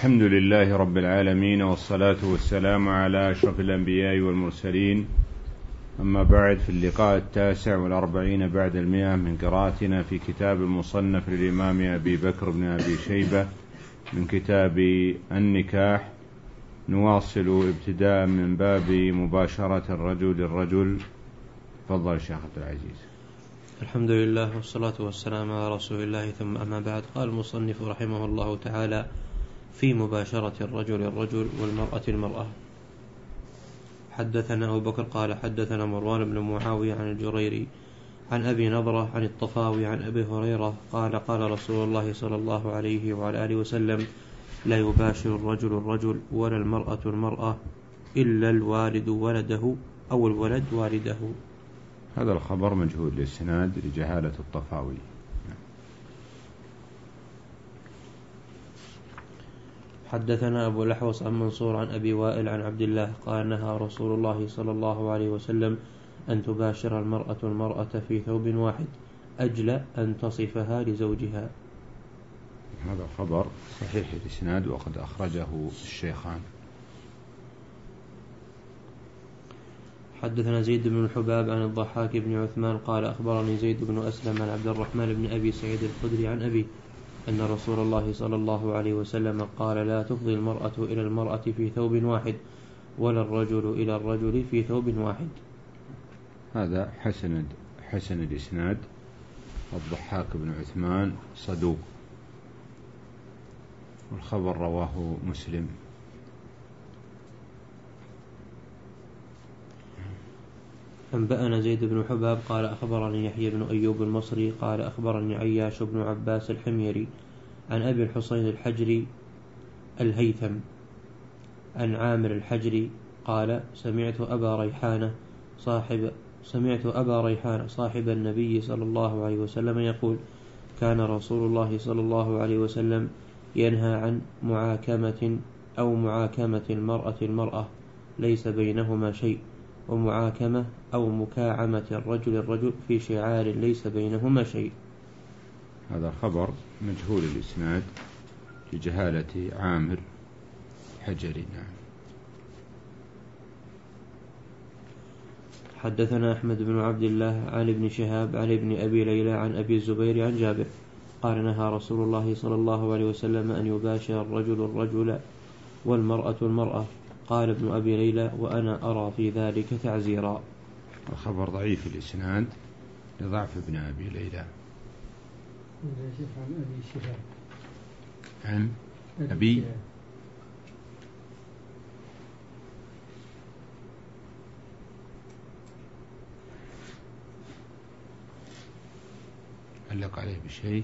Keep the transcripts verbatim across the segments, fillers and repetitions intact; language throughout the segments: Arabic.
الحمد لله رب العالمين، والصلاة والسلام على أشرف الأنبياء والمرسلين. أما بعد، في اللقاء التاسع والأربعين بعد المئة من قراءتنا في كتاب المصنف للإمام أبي بكر بن أبي شيبة من كتاب النكاح، نواصل ابتداء من باب مباشرة الرجل للرجل. تفضل شيخ عبد العزيز. الحمد لله والصلاة والسلام على رسول الله، ثم أما بعد. قال المصنف رحمه الله تعالى: في مباشرة الرجل الرجل والمرأة المرأة. حدثنا أبو بكر قال حدثنا مروان بن معاوية عن الجريري عن أبي نضرة عن الطفاوي عن أبي هريرة قال قال رسول الله صلى الله عليه وعلى آله وسلم: لا يباشر الرجل الرجل ولا المرأة المرأة إلا الوالد ولده أو الولد والده. هذا الخبر مجهول الإسناد لجهالة الطفاوي. حدثنا أبو الأحوص عن منصور عن أبي وائل عن عبد الله قال: نهى رسول الله صلى الله عليه وسلم أن تباشر المرأة المرأة في ثوب واحد أجل أن تصفها لزوجها. هذا خبر صحيح الإسناد وقد أخرجه الشيخان. حدثنا زيد بن الحباب عن الضحاك بن عثمان قال: أخبرني زيد بن أسلم عن عبد الرحمن بن أبي سعيد الخدري عن أبي أن رسول الله صلى الله عليه وسلم قال: لا تفضي المرأة إلى المرأة في ثوب واحد ولا الرجل إلى الرجل في ثوب واحد. هذا حسن حسن الإسناد. الضحاك بن عثمان صدوق، والخبر رواه مسلم. أنبأنا زيد بن حباب قال: أخبرني يحيى بن أيوب المصري قال: أخبرني عياش بن عباس الحميري عن أبي الحسين الحجري الهيثم عن عامر الحجري قال: سمعت أبا ريحانة صاحب سمعت أبا ريحانة صاحب النبي صلى الله عليه وسلم يقول: كان رسول الله صلى الله عليه وسلم ينهى عن معاكمة أو معاكمة المرأة المرأة ليس بينهما شيء، ومعاكمة أو مكاعمة الرجل الرجل في شعار ليس بينهما شيء. هذا خبر مجهول الإسناد لجهالة عامر حجري. حدثنا أحمد بن عبد الله عن ابن شهاب عن ابن أبي ليلى عن أبي الزبير عن جابر قال: نهى رسول الله صلى الله عليه وسلم أن يباشر الرجل الرجل والمرأة المرأة. قال ابن أبي ليلى: وأنا أرى في ذلك تعزيرا. الخبر ضعيف الإسناد لضعف ابن أبي ليلى. عن أبي علق عليه بشيء.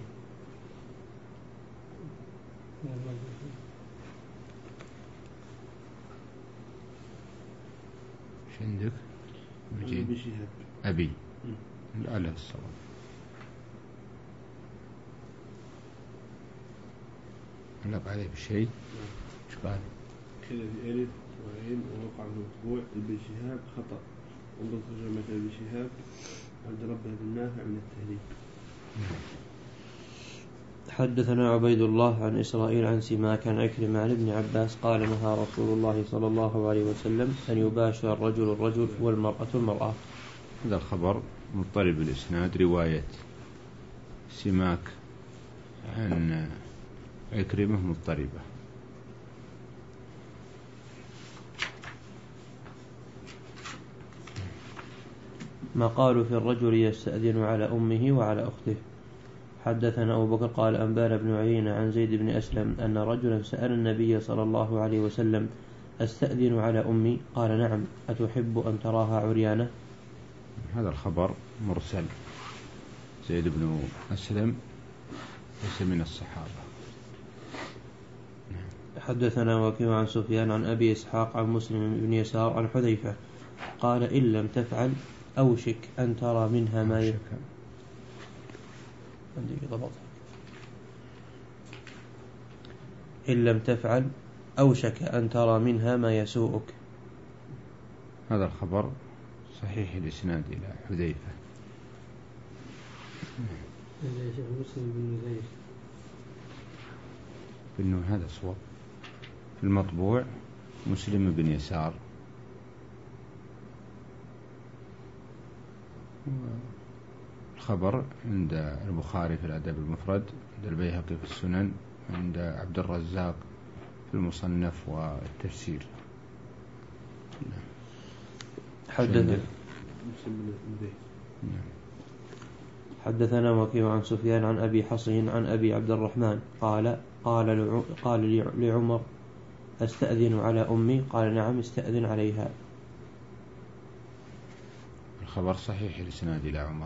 ايش عندك؟ مجيد أبي لا لا الصواب. علق عليه بشيء. ايش قال؟ كذا بألف وعين ووقع المطبوع ابن شهاب خطأ، انظر ترجمة ابن شهاب عبد ربه بن نافع من التهذيب. حدثنا عبيد الله عن إسرائيل عن سماك عن عكرمة عن ابن عباس قال: نهى رسول الله صلى الله عليه وسلم أن يباشر الرجل الرجل والمرأة المرأة. هذا الخبر مضطرب الإسناد، رواية سماك عن عكرمة مضطربة. ما قالوا في الرجل يستأذن على أمه وعلى أخته. حدثنا أبو بكر قال: أنبانا بن عيينة عن زيد بن أسلم أن رجلا سأل النبي صلى الله عليه وسلم: أستأذن على أمي؟ قال: نعم، أتحب أن تراها عريانة؟ هذا الخبر مرسل. زيد بن أسلم ليس من الصحابة. حدثنا وكيع عن سفيان عن أبي إسحاق عن مسلم بن يسار عن حذيفة قال: إن لم تفعل أوشك أن ترى منها ما يشك. إن لم تفعل أوشك أن ترى منها ما يسوءك. هذا الخبر صحيح الإسناد إلى حذيفة. مسلم بن زيد إنه هذا صواب. المطبوع مسلم بن يسار. الخبر عند البخاري في الأدب المفرد، عند البيهقي في السنن، عند عبد الرزاق في المصنف والتفسير. حدث حدثنا وكيع عن سفيان عن أبي حصين عن أبي عبد الرحمن قال قال قال لعمر أستأذن على أمي؟ قال نعم استأذن عليها. الخبر صحيح الإسناد إلى عمر.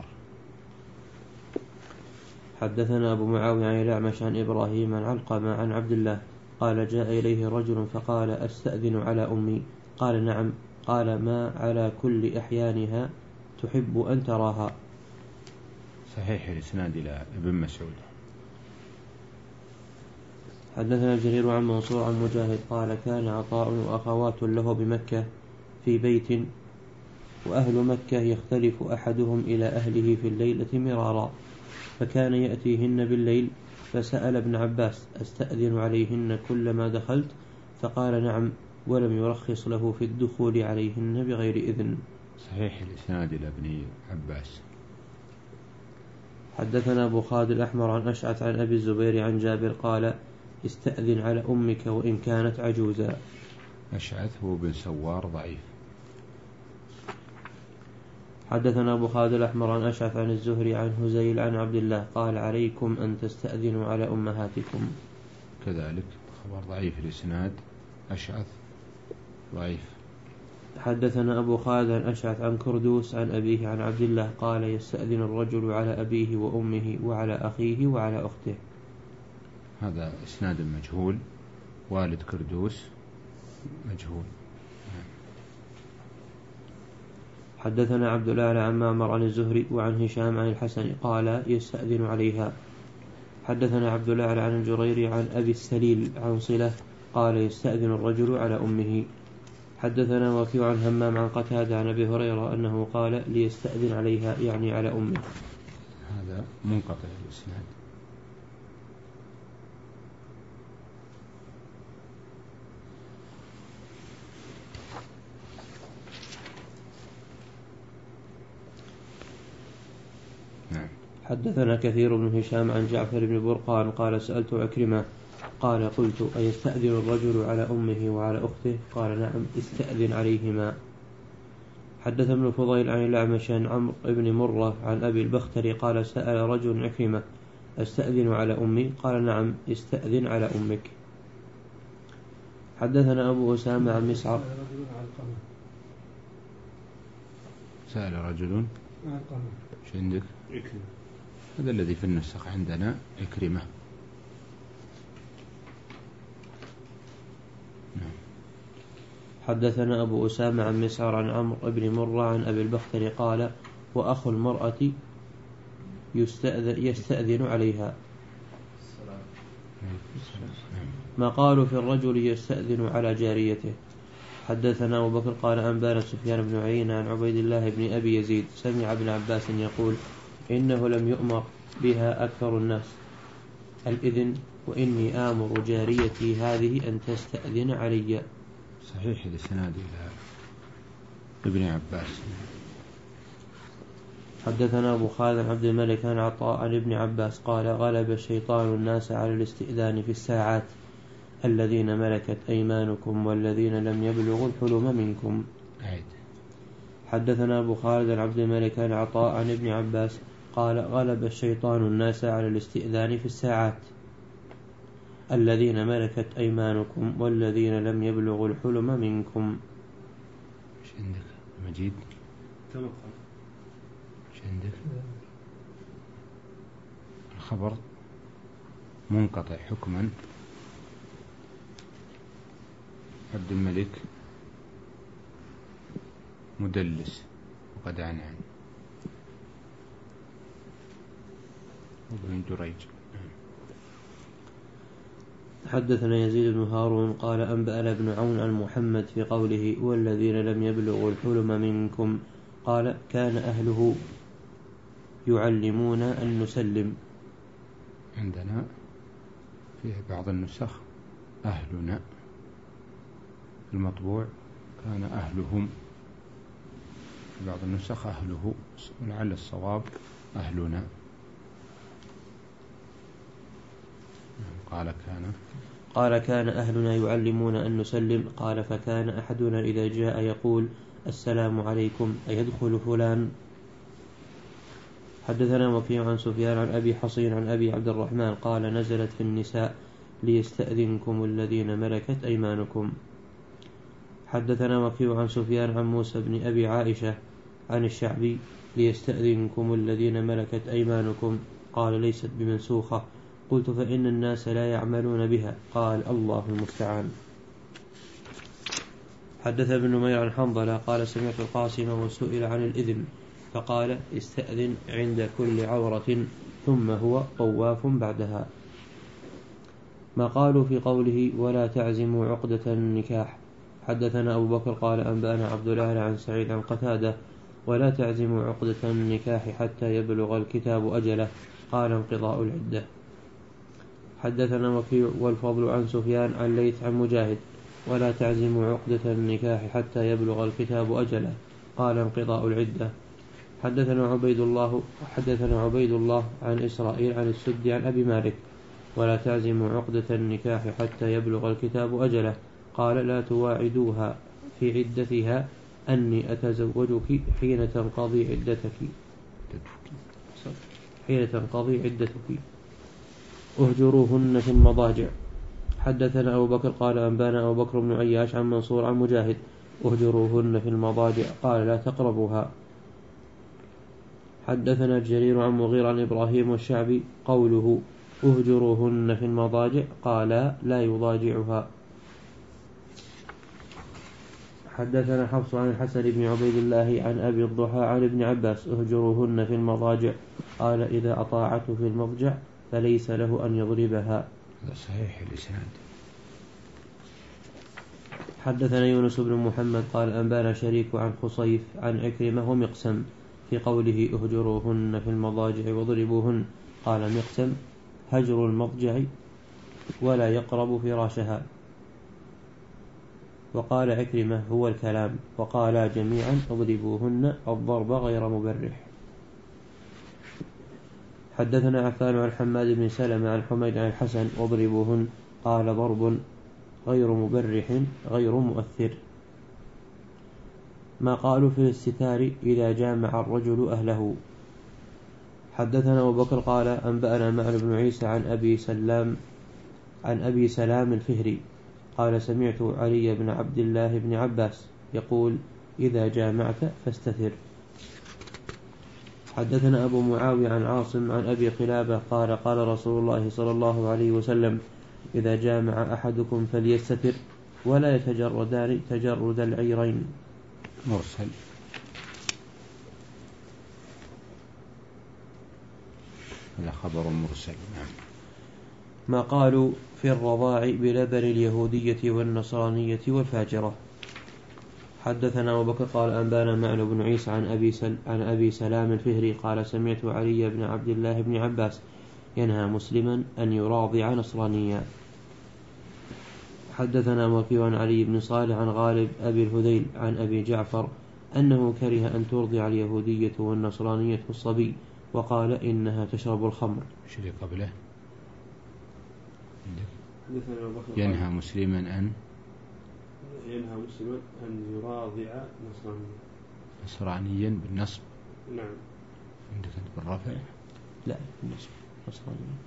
حدثنا أبو معاوية عن الأعمش عن إبراهيم عن علقمة عن عبد الله قال جاء إليه رجل فقال أستأذن على أمي؟ قال نعم. قال ما على كل أحيانها تحب أن تراها؟ صحيح الإسناد إلى ابن مسعود. حدثنا جرير عن منصور عن مجاهد قال كان عطاء وأخوات له بمكة في بيت، وأهل مكة يختلف أحدهم إلى أهله في الليلة مرارا، فكان يأتيهن بالليل، فسأل ابن عباس أستأذن عليهن كلما دخلت؟ فقال نعم، ولم يرخص له في الدخول عليهن بغير إذن. صحيح الإسناد إلى ابن عباس. حدثنا أبو خالد الأحمر عن أشعث عن أبي الزبير عن جابر قال استأذن على أمك وإن كانت عجوزا. أشعث هو بن سوار ضعيف. حدثنا أبو خالد الأحمر عن أشعث عن الزهري عن هزيل عن عبد الله قال عليكم أن تستأذنوا على أمهاتكم. كذلك خبر ضعيف الإسناد، أشعث ضعيف. حدثنا أبو خالد عن أشعث عن كردوس عن أبيه عن عبد الله قال يستأذن الرجل على أبيه وأمه وعلى أخيه وعلى أخته. هذا إسناد مجهول، والد كردوس مجهول. حدثنا عبد الله عن معمر عن الزهري وعن هشام عن الحسن قال يستأذن عليها. حدثنا عبد الله عن الجريري عن أبي السليل عن صلة قال يستأذن الرجل على أمه. حدثنا وكيع عن همام عن قتادة عن أبي هريرة أنه قال ليستأذن عليها يعني على أمه. هذا منقطع الإسناد. نعم. حدثنا كثير بن هشام عن جعفر بن برقان قال سألت عكرمة قال قلت أيستأذن الرجل على أمه وعلى أخته؟ قال نعم استأذن عليهما. حدث ابن فضيل عن الأعمش عن عمرو بن مرة عن أبي البختري قال سأل رجل عكرمة أستأذن على أمي؟ قال نعم استأذن على أمك. حدثنا أبو أسامة عن مسعر سأل رجل شو عندك؟ هذا الذي في النسخ عندنا عكرمة. حدثنا أبو أسامة عن مسعر عن عمرو بن مرة عن أبي البختري قال وأخو المرأة يستأذن عليها. ما قالوا في الرجل يستأذن على جاريته. حدثنا أبو بكر قال أنبانا سفيان بن عيينة عن عبيد الله بن أبي يزيد سمع ابن عباس يقول إنه لم يؤمر بها أكثر الناس الإذن، وإني آمر جاريتي هذه أن تستأذن علي. صحيح الإسناد إلى ابن عباس. حدثنا أبو خالد عبد الملك عن عطاء عن ابن عباس قال غلب الشيطان الناس على الاستئذان في الساعات الذين ملكت أيمانكم والذين لم يبلغوا الحلم منكم. عيد. حدثنا أبو خالد عبد الملك عن عطاء عن ابن عباس قال غلب الشيطان الناس على الاستئذان في الساعات الذين ملكت أيمانكم والذين لم يبلغوا الحلم منكم. ايش عندك مجيد؟ تمام. ايش عندك؟ الخبر منقطع حكما. عبد الملك مدلس وقد عن عن وابن جريج. حدثنا يزيد بن هارون قال أنبأنا ابن عون عن محمد في قوله والذين لم يبلغوا الحلم منكم قال كان أهله يعلمون أن نسلم. عندنا في بعض النسخ أهلنا المطبوع كان أهلهم، في بعض النسخ أهله، ولعل الصواب أهلنا. قال كان قال كان أهلنا يعلمون أن نسلم. قال فكان أحدنا إذا جاء يقول السلام عليكم أيدخل فلان. حدثنا وكيع عن سفيان عن أبي حصين عن أبي عبد الرحمن قال نزلت في النساء ليستأذنكم الذين ملكت أيمانكم. حدثنا وكيع عن سفيان عن موسى بن أبي عائشة عن الشعبي ليستأذنكم الذين ملكت أيمانكم. قال ليست بمنسوخة. قلت فإن الناس لا يعملون بها. قال الله المستعان. حدث ابن نمير عن حنظلة قال سمعت القاسم وسئل عن الإذن فقال استأذن عند كل عورة ثم هو طواف بعدها. ما قالوا في قوله ولا تعزموا عقدة النكاح. حدثنا أبو بكر قال أنبأنا عبد الله عن سعيد عن قتادة ولا تعزموا عقدة النكاح حتى يبلغ الكتاب أجله. قال انقضاء العدة. حدثنا وكيع والفضل عن سفيان عن ليث عن مجاهد ولا تعزموا عقدة النكاح حتى يبلغ الكتاب أجله. قال انقضاء العدة. حدثنا عبيد الله حدثنا عبيد الله عن إسرائيل عن السدي عن أبي مالك ولا تعزموا عقدة النكاح حتى يبلغ الكتاب أجله. قال لا تواعدوها في عدتها أني أتزوجك حين تنقضي عدتك حين تنقضي عدتك اهجروهن في المضاجع. حدثنا أبو بكر قال أنبانا أبو بكر بن عياش عن منصور عن مجاهد اهجروهن في المضاجع قال لا تقربوها. حدثنا الجرير عن مغير عن إبراهيم والشعبي قوله اهجروهن في المضاجع قال لا يضاجعها. حدثنا حفص عن الحسن بن عبيد الله عن أبي الضحى عن ابن عباس اهجروهن في المضاجع قال إذا أطاعته في المضجع فليس له أن يضربها. صحيح الإسناد. حدثنا يونس بن محمد قال أنبانا شريك عن خصيف عن عكرمة ومقسم في قوله اهجروهن في المضاجع واضربوهن. قال مقسم هجر المضجع ولا يقرب فراشها. وقال عكرمة هو الكلام. وقال جميعا اضربوهن الضرب غير مبرح. حدثنا عفان عن حماد بن سلمة عن حميد عن الحسن واضربوهن قال ضرب غير مبرح غير مؤثر. ما قالوا في الاستتار إذا جامع الرجل أهله. حدثنا أبو بكر قال أنبأنا معن بن عيسى عن أبي سلام عن أبي سلام الفهري قال سمعت علي بن عبد الله بن عباس يقول إذا جامعت فاستتر. حدثنا أبو معاوية عن عاصم عن أبي قلابة قال قال رسول الله صلى الله عليه وسلم إذا جامع أحدكم فليستتر ولا يتجردان تجرد العيرين. مرسل. هذا خبر مرسل. ما قالوا في الرضاع بلبن اليهودية والنصرانية والفاجرة. حدثنا أبو بكر قال أنبانا معن بن عيسى عن أبي, سل عن أبي سلام الفهري قال سمعت علي بن عبد الله بن عباس ينهى مسلما أن يراضع نصرانيا. حدثنا وكيع عن علي بن صالح عن غالب أبي الهذيل عن أبي جعفر أنه كره أن ترضع اليهودية والنصرانية الصبي وقال إنها تشرب الخمر. شو اللي قبله؟ ينهى مسلما أن ينهى مسلما أن يراضع نصرانيا. نصرانيا بالنصب. نعم. عندك بالرفع؟ لا بالنصب نصرانيا.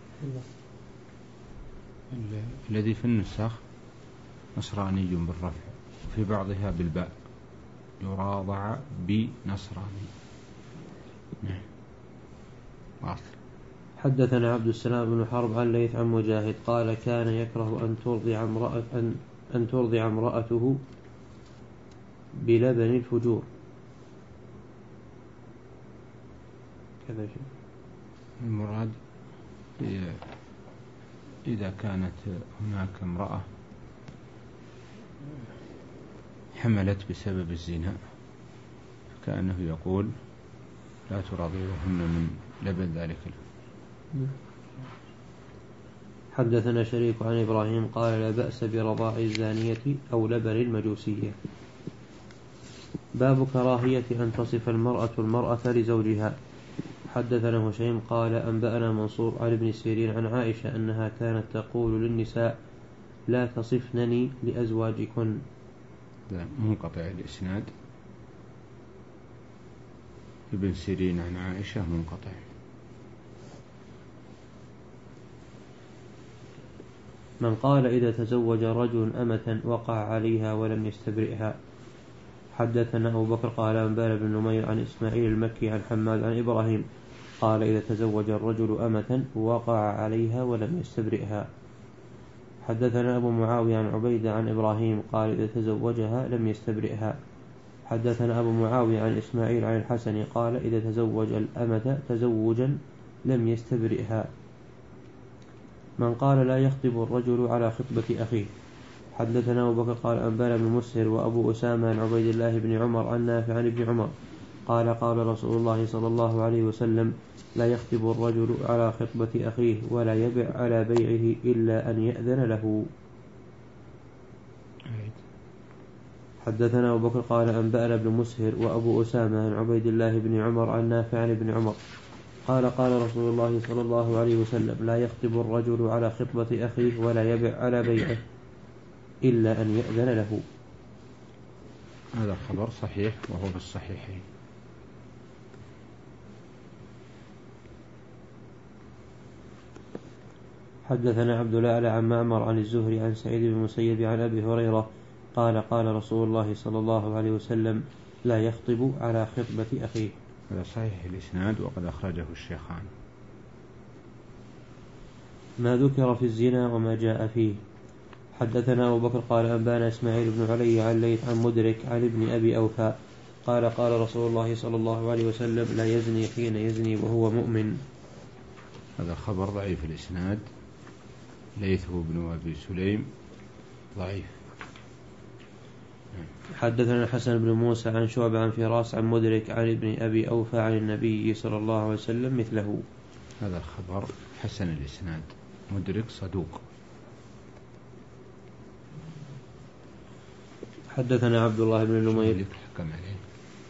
الذي في النسخ نصراني بالرفع في بعضها بالباء يراضع بنصراني. نعم. واصل. حدثنا عبد السلام بن حرب عن ليث عن مجاهد قال كان يكره أن ترضع امرأة أن, أن ترضع امرأته بلبن الفجور. كذا شيء. المراد إذا كانت هناك امرأة حملت بسبب الزنا فكأنه يقول لا تراضعوهن من لبن ذلك. حدثنا شريك عن إبراهيم قال لا بأس برضاع الزانية أو لبن المجوسية. باب كراهية أن تصف المرأة المرأة لزوجها. حدثنا هشيم قال أنبأنا منصور عن ابن سيرين عن عائشة أنها كانت تقول للنساء لا تصفنني لأزواجكن. منقطع الإسناد. ابن سيرين عن عائشة منقطع. من قال إذا تزوج رجل أمة وقع عليها ولم يستبرئها. حدثنا أبو بكر قال أنبأنا بن نمير عن إسماعيل المكي عن حماد عن إبراهيم قال إذا تزوج الرجل أمة وقع عليها ولم يستبرئها. حدثنا أبو معاوية عن عبيدة عن إبراهيم قال إذا تزوجها لم يستبرئها. حدثنا أبو معاوية عن إسماعيل عن الحسن قال إذا تزوج الأمة تزوجا لم يستبرئها. من قال لا يخطب الرجل على خطبة أخيه. حدثنا أبو بكر قال أنبأنا بن مسهر وأبو أسامة عن عبيد الله بن عمر عن نافع عن ابن عمر قال قال رسول الله صلى الله عليه وسلم لا يخطب الرجل على خطبة أخيه ولا يبع على بيعه إلا أن يأذن له. حدثنا أبو بكر قال أنبأنا بن مسهر وأبو أسامة عن عبيد الله بن عمر عن نافع عن ابن عمر قال قال رسول الله صلى الله عليه وسلم لا يخطب الرجل على خطبة أخيه ولا يبع على بيعه إلا أن يأذن له. هذا خبر صحيح وهو في الصحيحين. حدثنا عبد الأعلى عن معمر عن الزهري عن سعيد بن المسيب عن أبي هريرة قال قال رسول الله صلى الله عليه وسلم لا يخطب على خطبة أخيه. هذا صحيح الإسناد وقد أخرجه الشيخان. ما ذكر في الزنا وما جاء فيه. حدثنا أبو بكر قال أنبانا إسماعيل بن علي عن ليث عن مدرك عن ابن أبي أوفى قال قال رسول الله صلى الله عليه وسلم لا يزني حين يزني وهو مؤمن. هذا خبر ضعيف الإسناد. ليث بن أبي سليم ضعيف. حدثنا الحسن بن موسى عن شعبة عن فراس عن مدرك عن ابن أبي أوفى عن النبي صلى الله عليه وسلم مثله. هذا الخبر حسن الإسناد. مدرك صدوق. حدثنا عبد الله بن نمير حكم عليه.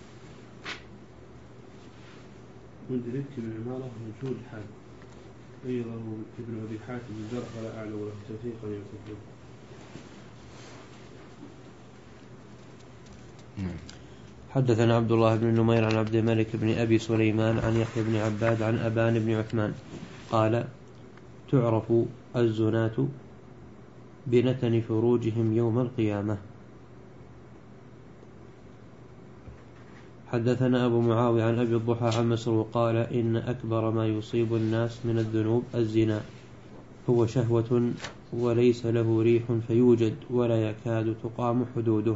مدرك بن عمارة مجهول الحال أيضا ابن أبي حاتم الجرح ولا أعلم له توثيقا يكفر. حدثنا عبد الله بن نمير عن عبد الملك بن أبي سليمان عن يحيى بن عباد عن أبان بن عثمان قال تعرف الزناة بنتن فروجهم يوم القيامة. حدثنا أبو معاوية عن أبي الضحى عن مسروق قال إن أكبر ما يصيب الناس من الذنوب الزنا هو شهوة وليس له ريح فيوجد ولا يكاد تقام حدوده.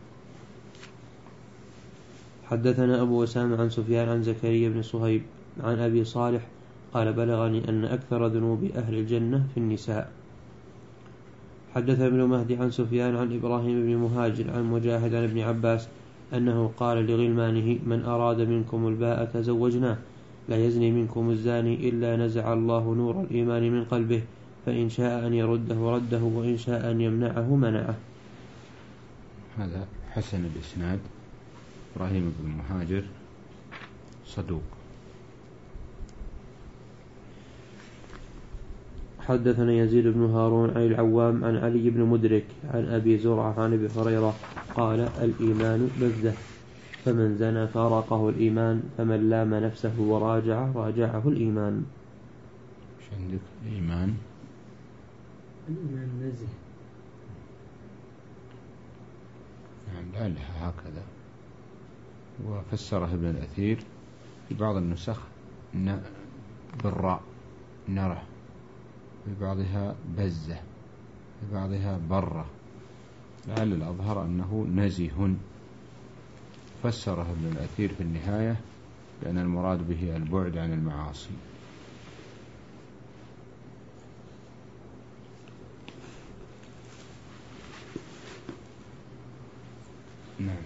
حدثنا أبو أسامة عن سفيان عن زكريا بن صهيب عن أبي صالح قال بلغني أن أكثر ذنوب أهل الجنة في النساء. حدثنا ابن مهدي عن سفيان عن إبراهيم بن مهاجر عن مجاهد عن ابن عباس أنه قال لغلمانه من أراد منكم الباء تزوجناه لا يزني منكم الزاني إلا نزع الله نور الإيمان من قلبه فإن شاء أن يرده رده وإن شاء أن يمنعه منعه. هذا حسن الإسناد. إبراهيم بن مهاجر صدوق. حدثنا يزيد بن هارون عن العوام عن علي بن مدرك عن أبي زرعة عن أبي هريرة قال الإيمان بذة فمن زنى فارقه الإيمان فمن لام نفسه وراجع راجعه الإيمان. ايش عندك؟ الإيمان الإيمان نزه. نعم لعلها هكذا. وفسره ابن الأثير في بعض النسخ بالراء نره في بعضها بزة في بعضها برة لعل الأظهر أنه نزه. فسره ابن الأثير في النهاية لأن المراد به البعد عن المعاصي. نعم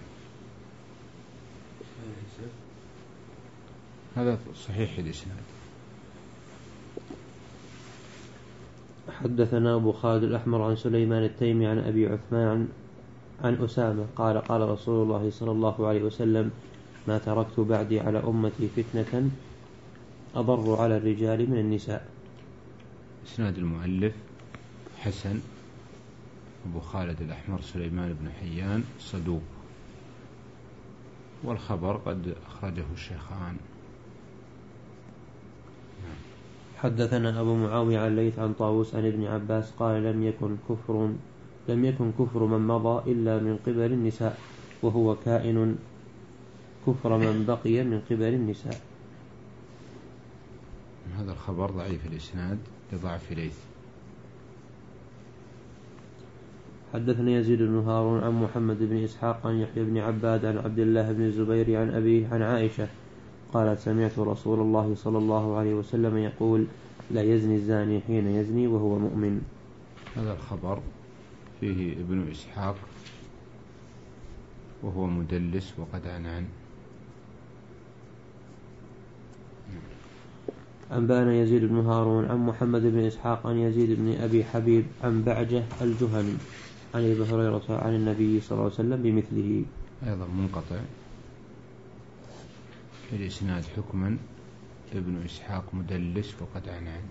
هذا صحيح الإسناد. حدثنا أبو خالد الأحمر عن سليمان التيمي عن أبي عثمان عن, عن أسامة قال قال رسول الله صلى الله عليه وسلم ما تركت بعدي على أمتي فتنة أضر على الرجال من النساء. إسناد المؤلف حسن. أبو خالد الأحمر سليمان بن حيان صدوق، والخبر قد أخرجه الشيخان. حدثنا أبو معاوية عن ليث عن طاووس عن ابن عباس قال لم يكن كفر لم يكن كفر من مضى إلا من قبل النساء، وهو كائن كفر من بقي من قبل النساء. هذا الخبر ضعيف الإسناد لضعف ليث. حدثنا يزيد بن هارون عن محمد بن إسحاق عن يحيى بن عباد عن عبد الله بن الزبير عن أبيه عن عائشة قالت سمعت رسول الله صلى الله عليه وسلم يقول لا يزني الزاني حين يزني وهو مؤمن. هذا الخبر فيه ابن إسحاق وهو مدلس وقد عنعن. أنبأنا يزيد بن هارون عن محمد بن إسحاق عن يزيد بن أبي حبيب عن بعجة الجهني عن أبي هريرة عن النبي صلى الله عليه وسلم بمثله. أيضا منقطع الإسناد حكما ابن إسحاق مدلس وقد عنعن.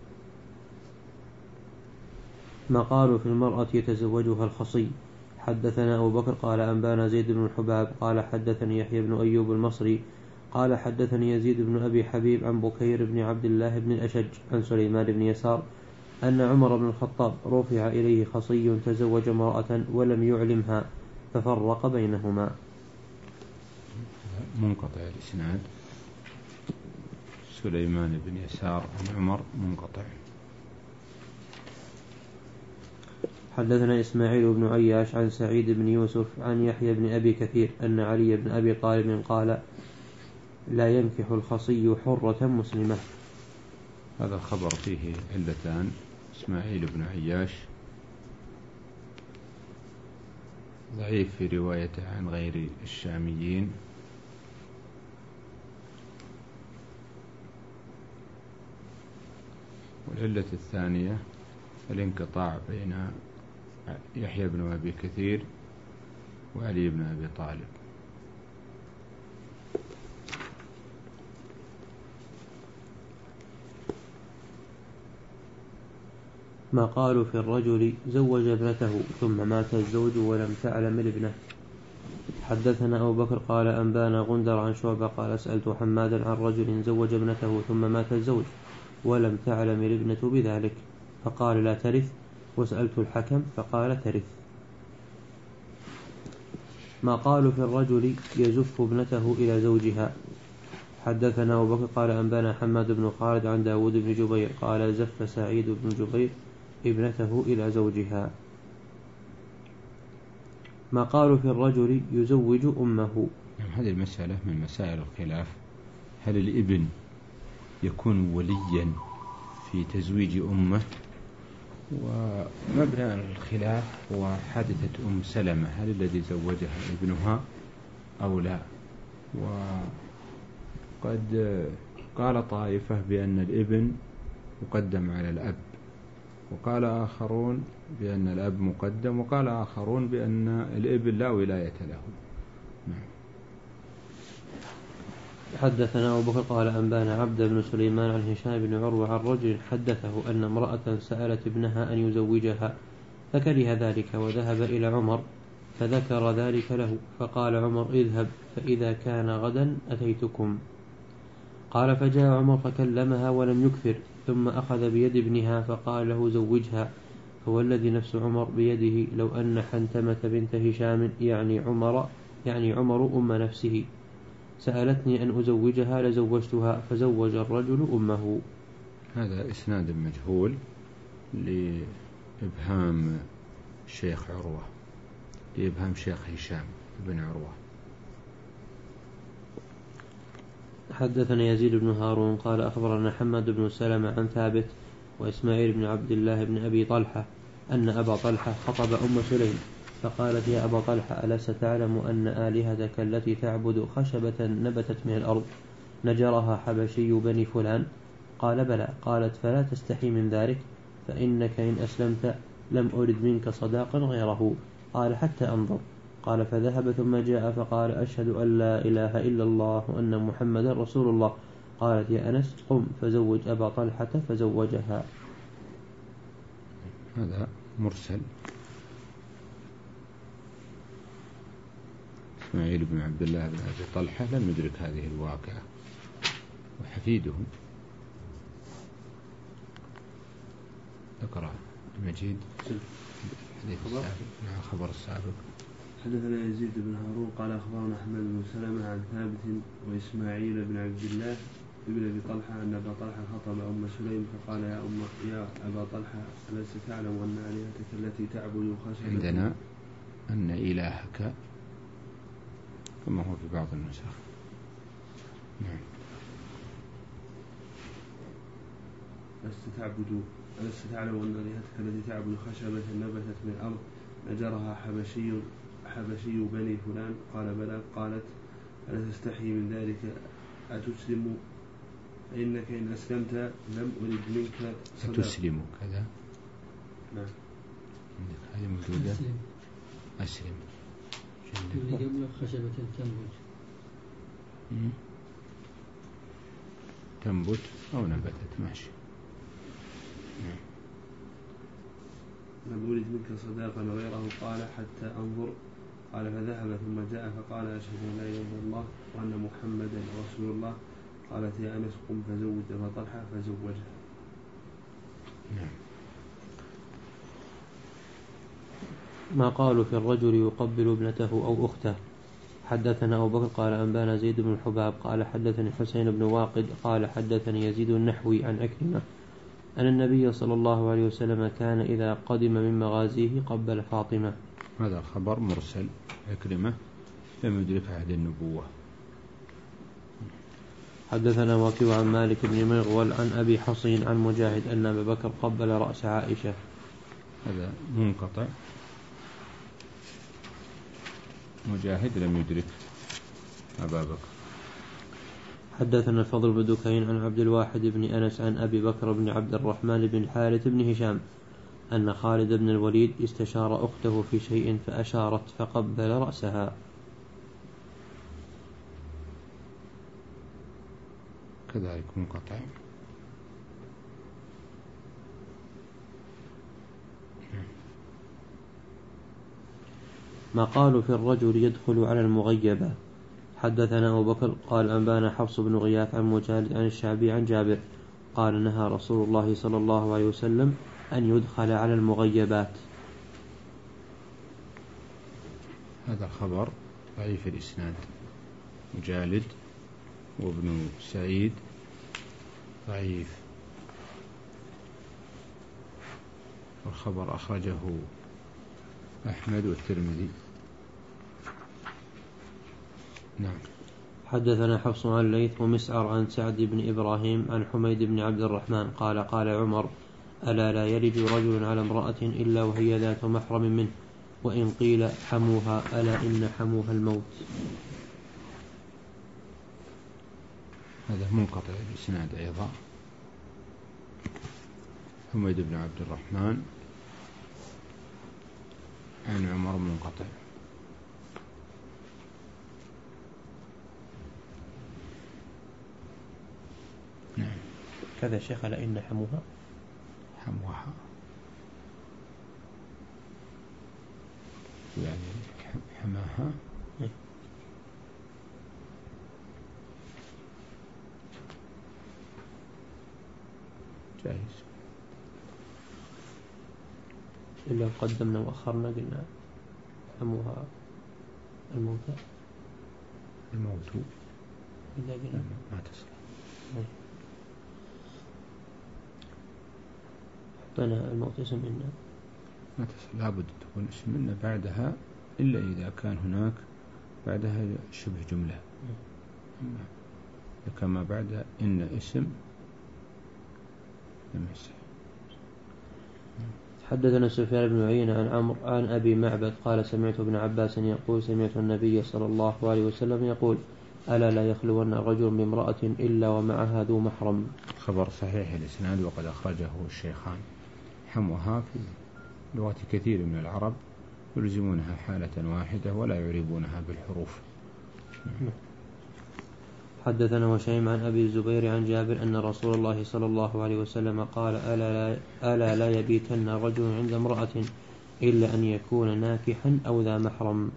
ما قالوا في المرأة يتزوجها الخصي. حدثنا أبو بكر قال أنبانا زيد بن الحباب قال حدثني يحيى بن أيوب المصري قال حدثني يزيد بن أبي حبيب عن بكير بن عبد الله بن الأشج عن سليمان بن يسار أن عمر بن الخطاب رفع إليه خصي تزوج امرأة ولم يعلمها ففرق بينهما. منقطع الإسناد. سليمان بن يسار عن عمر منقطع. حدثنا إسماعيل بن عياش عن سعيد بن يوسف عن يحيى بن أبي كثير أن علي بن أبي طالب قال لا ينكح الخصي حرة مسلمة. هذا الخبر فيه علتان. إسماعيل بن عياش ضعيف في روايته عن غير الشاميين، والعلة الثانية الانقطاع بين يحيى بن أبي كثير وعلي بن أبي طالب. ما قالوا في الرجل زوج ابنته ثم مات الزوج ولم تعلم الابنة. حدثنا أبو بكر قال أنبانا غندر عن شعبة قال سألت حمادا عن رجل زوج ابنته ثم مات الزوج ولم تعلم الابنة بذلك فقال لا ترث، وسألت الحكم فقال ترث. ما قالوا في الرجل يزف ابنته إلى زوجها. حدثنا أبو بكر قال أنبانا حماد بن خالد عن داود بن جبير قال زف سعيد بن جبير ابنته إلى زوجها. ما قالوا في الرجل يزوج أمه. هذه المسألة من مسائل الخلاف، هل الابن يكون وليا في تزويج أمه؟ ومبنى الخلاف هو حادثة أم سلمة، هل الذي زوجها ابنها أو لا؟ وقد قال طائفة بأن الابن مقدم على الأب، وقال آخرون بأن الأب مقدم، وقال آخرون بأن الابن لا ولاية له. نعم. حدثنا أبو بكر قال أنبانا عبد بن سليمان عن هشام بن عروة عن رجل حدثه أن امرأة سألت ابنها أن يزوجها فكره ذلك وذهب إلى عمر فذكر ذلك له فقال عمر اذهب فإذا كان غدا أتيتكم. قال فجاء عمر فكلمها ولم يكثر ثم أخذ بيد ابنها فقال له زوجها، فوالذي نفس عمر بيده لو أن حنتمة بنت هشام يعني عمر يعني عمر أم نفسه سألتني أن أزوجها لزوجتها، فزوج الرجل أمه. هذا إسناد مجهول لإبهام شيخ عروة لإبهام شيخ هشام بن عروة. حدثنا يزيد بن هارون قال أخبرنا حماد بن سلمة عن ثابت وإسماعيل بن عبد الله بن أبي طلحة أن أبا طلحة خطب أم سليم فقالت يا أبا طلحة ألست تعلم أن آلهتك التي تعبد خشبة نبتت من الأرض نجرها حبشي بني فلان؟ قال بلى. قالت فلا تستحي من ذلك؟ فإنك إن أسلمت لم أرد منك صداقا غيره. قال حتى أنظر. قال فذهب ثم جاء فقال أشهد أن لا إله إلا الله وأن محمدا رسول الله. قالت يا أنس قم فزوج أبا طلحة فزوجها. هذا مرسل. إسماعيل بن عبد الله بن أبي طلحة لم يدرك هذه الواقعة وحفيده. اقرأ المجيد الحديث السابق. نعم خبر السابق. حدثنا يزيد بن هارون قال أخبرنا أحمد بن سلمة عن ثابت وإسماعيل بن عبد الله ابن أبي طلحة أن أبا طلحة خطب أم سليم فقال يا أم يا أبا طلحة ألست تعلم أن آلهتك التي تعبد خشبة. عندنا أن إلهك كما هو في بعض النسخ. نعم. ألست تعبد ألست تعلم أن آلهتك التي تعبد خشبة نبتت من الأرض نجرها حبشي حبشي بني فلان. قال بلى. قالت ألا تستحي من ذلك أتسلم فإنك إن أسلمت لم أرد منك صداقا. أتسلم كذا. نعم. هذه موجودة. أسلم. اللي قبل خشبة تنبت. تنبت أو نبتت ماشي. لم أرد منك صداقا غيره. قال حتى أنظر. قال فذهب ثم جاء فقال أشهد أن لا إله إلا الله وأن محمدا رسول الله. قالت يا أنس قم فزوج أبا طلحة فزوجها. نعم. ما قالوا في الرجل يقبل ابنته أو أخته. حدثنا أبو بكر قال أنبانا زيد بن الحباب قال حدثني حسين بن واقد قال حدثني يزيد النحوي عن أكرمة أن النبي صلى الله عليه وسلم كان إذا قدم من مغازيه قبل فاطمة. هذا الخبر مرسل. أكرمة لم يدرك عهد النبوة. حدثنا وكيع عن مالك بن مغول عن أبي حصين عن مجاهد أن أبا بكر قبل رأس عائشة. هذا منقطع. مجاهد لم يدرك أبا بكر. حدثنا الفضل بن دكين عن عبد الواحد بن أنس عن أبي بكر بن عبد الرحمن بن الحارث بن هشام أن خالد بن الوليد استشار أخته في شيء فأشارت فقبل رأسها. كذلك منقطع. ما قالوا في الرجل يدخل على المغيبة. حدثنا أبو بكر قال أنبانا حفص بن غياث عن مجالد عن الشعبي عن جابر قال نهى رسول الله صلى الله عليه وسلم أن يدخل على المغيبات. هذا الخبر ضعيف الإسناد. مجالد وابن سعيد ضعيف. والخبر أخرجه أحمد والترمذي. نعم. حدثنا حفص عن الليث ومسعر عن سعد بن إبراهيم عن حميد بن عبد الرحمن قال قال عمر ألا لا يلج رجل على امرأة إلا وهي ذات محرم منه وإن قيل حموها ألا إن حموها الموت. هذا منقطع الإسناد أيضا. حميد بن عبد الرحمن عن عمر منقطع. نعم. كذا شيخ ألا إن حموها حموها يعني حماها. جائز. إلا قدمنا وأخرنا قلنا حموها الموتى الموت إلا قلنا ما تصل. حطينا الموت اسم إنا ما تصل. لابد تكون اسم إن بعدها إلا إذا كان هناك بعدها شبه جملة. كما بعد إن اسم لمسح. حدثنا سفيان بن عيينة عن عمرو عن أبي معبد قال سمعت ابن عباس يقول سمعت النبي صلى الله عليه وسلم يقول ألا لا يخلون رجل بامرأة إلا ومعها ذو محرم. خبر صحيح الإسناد وقد أخرجه الشيخان. حموها في لغة كثير من العرب يلزمونها حالة واحدة ولا يعربونها بالحروف. حدثنا وشيم عن أبي الزبير عن جابر أن رسول الله صلى الله عليه وسلم قال ألا لا, ألا لا يبيتن رجل عند امرأة إلا أن يكون ناكحا أو ذا محرم.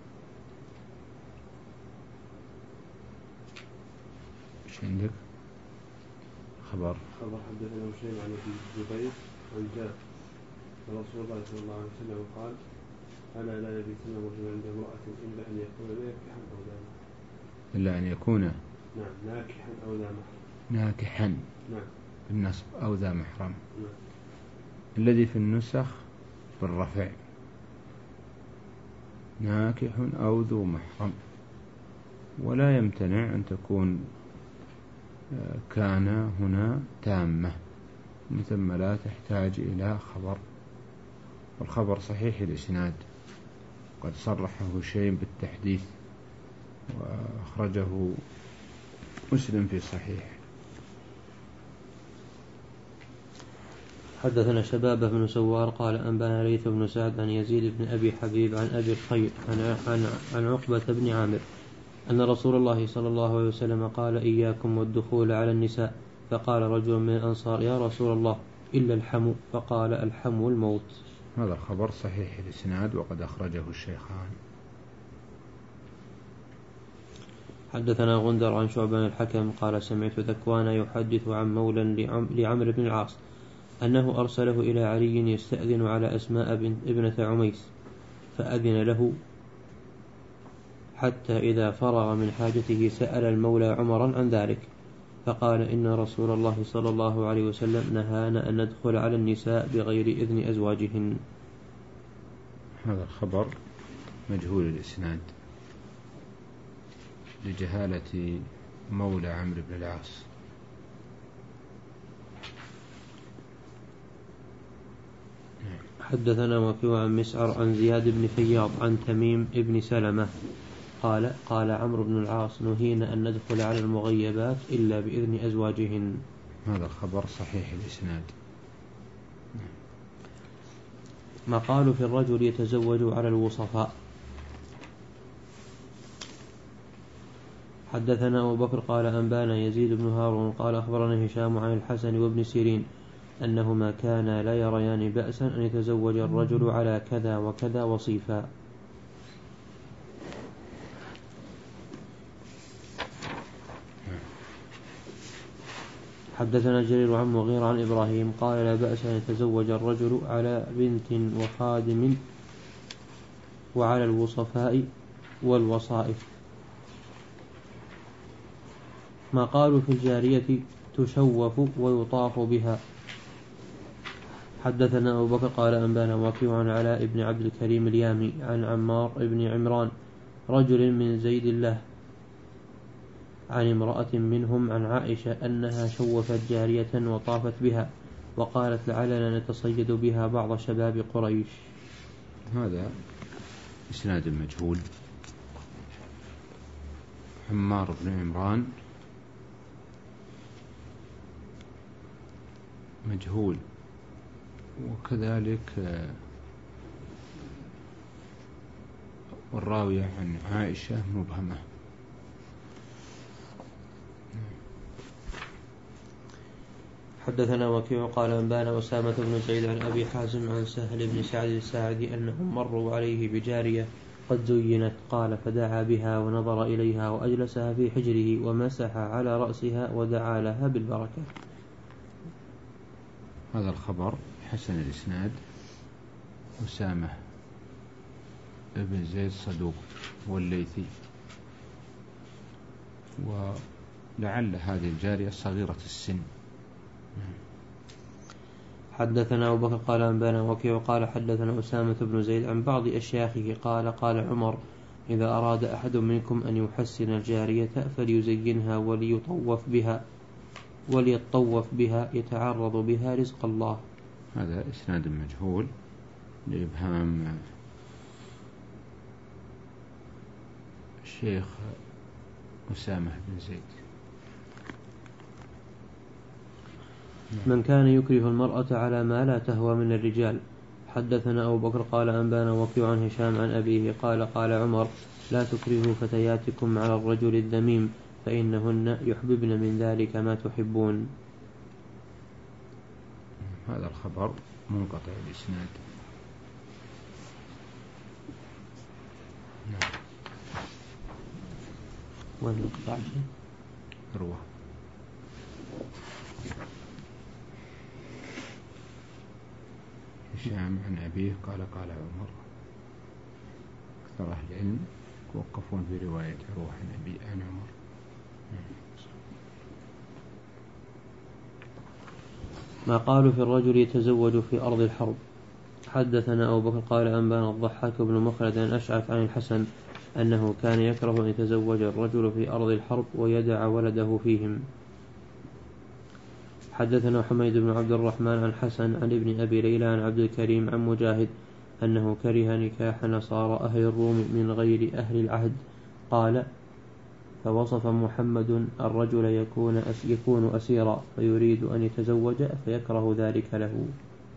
ايش عندك؟ خبر خبر حدثنا وشيم عن أبي الزبير عن جابر رسول الله صلى الله عليه وسلم قال ألا لا يبيتن رجل عند امرأة إلا أن يكون ناكحا أو ذا محرم. إلا أن يكون نعم ناكحا أو ذا محرم. ناكحا نعم بالنصب أو ذا محرم. نعم. الذي في النسخ بالرفع ناكح أو ذو محرم، ولا يمتنع أن تكون كان هنا تامة من ثم لا تحتاج إلى خبر، والخبر صحيح الإسناد قد صرحه شيء بالتحديث وأخرجه مسلم في صحيح. حدثنا شبابة بن سوار قال أنبانا ليث بن سعد عن يزيد بن أبي حبيب عن أبي الخير عن, عن, عن عقبة بن عامر أن رسول الله صلى الله عليه وسلم قال إياكم والدخول على النساء، فقال رجل من الأنصار يا رسول الله إلا الحمو، فقال الحمو الموت. هذا الخبر صحيح الإسناد وقد أخرجه الشيخان. حدثنا غندر عن شعبان الحكم قال سمعت ذكوان يحدث عن مولى لعمرو بن العاص أنه أرسله إلى علي يستأذن على أسماء ابنة عميس، فأذن له حتى إذا فرغ من حاجته سأل المولى عمرا عن ذلك، فقال إن رسول الله صلى الله عليه وسلم نهانا أن ندخل على النساء بغير إذن أزواجهن. هذا الخبر مجهول الإسناد لجهالة مولى عمرو بن العاص. حدثنا وكيع عن مسعر عن زياد بن فياض عن تميم بن سلمة قال قال عمرو بن العاص نهينا أن ندخل على المغيبات إلا بإذن أزواجهن. هذا الخبر صحيح الإسناد. ما قالوا في الرجل يتزوج على الوصفاء. حدثنا أبو بكر قال أنبانا يزيد بن هارون قال أخبرنا هشام عن الحسن وابن سيرين أنهما كانا لا يريان بأسا أن يتزوج الرجل على كذا وكذا وصيفا. حدثنا جرير عن مغير عن إبراهيم قال لا بأس أن يتزوج الرجل على بنت وخادم وعلى الوصفاء والوصائف. ما قالوا في الجارية تشوف ويطاف بها. حدثنا أبو بكر قال أنبانا وكيع عن علاء بن عبد الكريم اليامي عن عمار بن عمران رجل من زيد الله عن امرأة منهم عن عائشة أنها شوفت جارية وطافت بها وقالت لعلنا نتصيد بها بعض شباب قريش. هذا إسناد مجهول. عمار بن عمران مجهول، وكذلك والراوية عن عائشة مبهمة. حدثنا وكيع قال أنبانا أسامة بن زيد عن أبي حازم عن سهل بن سعد الساعدي أنهم مروا عليه بجارية قد زينت قال فدعا بها ونظر إليها وأجلسها في حجره ومسح على رأسها ودعا لها بالبركة. هذا الخبر حسن الإسناد. أسامة بن زيد صدوق والليثي، ولعل هذه الجارية صغيرة السن. حدثنا أبو بكر قال أنبانا وكيع قال حدثنا أسامة بن زيد عن بعض أشياخه قال قال عمر إذا أراد أحد منكم أن يحسن الجارية فليزينها وليطوف بها وليطوف بها يتعرض بها رزق الله. هذا إسناد مجهول لإبهام الشيخ أسامة بن زيد. من كان يكره المرأة على ما لا تهوى من الرجال. حدثنا أبو بكر قال أنبانا وكيع عن هشام عن أبيه قال قال عمر لا تكرهوا فتياتكم على الرجل الذميم فإنهن يحببن من ذلك ما تحبون. هذا الخبر منقطع الإسناد. نعم. وين القطع شيء؟ روى هشام عن أبيه قال قال عمر. أكثر أهل العلم يوقفون في رواية روح عن أبي عن عمر. ما قالوا في الرجل يتزوج في أرض الحرب. حدثنا أبو بكر قال أنبانا الضحاك بن مخلد عن أشعث عن الحسن أنه كان يكره أن يتزوج الرجل في أرض الحرب ويدع ولده فيهم. حدثنا حميد بن عبد الرحمن عن حسن عن ابن أبي ليلى عن عبد الكريم عن مجاهد أنه كره نكاح نصارى أهل الروم من غير أهل العهد. قال فوصف محمد الرجل يكون يكون أسيرا فيريد أن يتزوج فيكره ذلك له.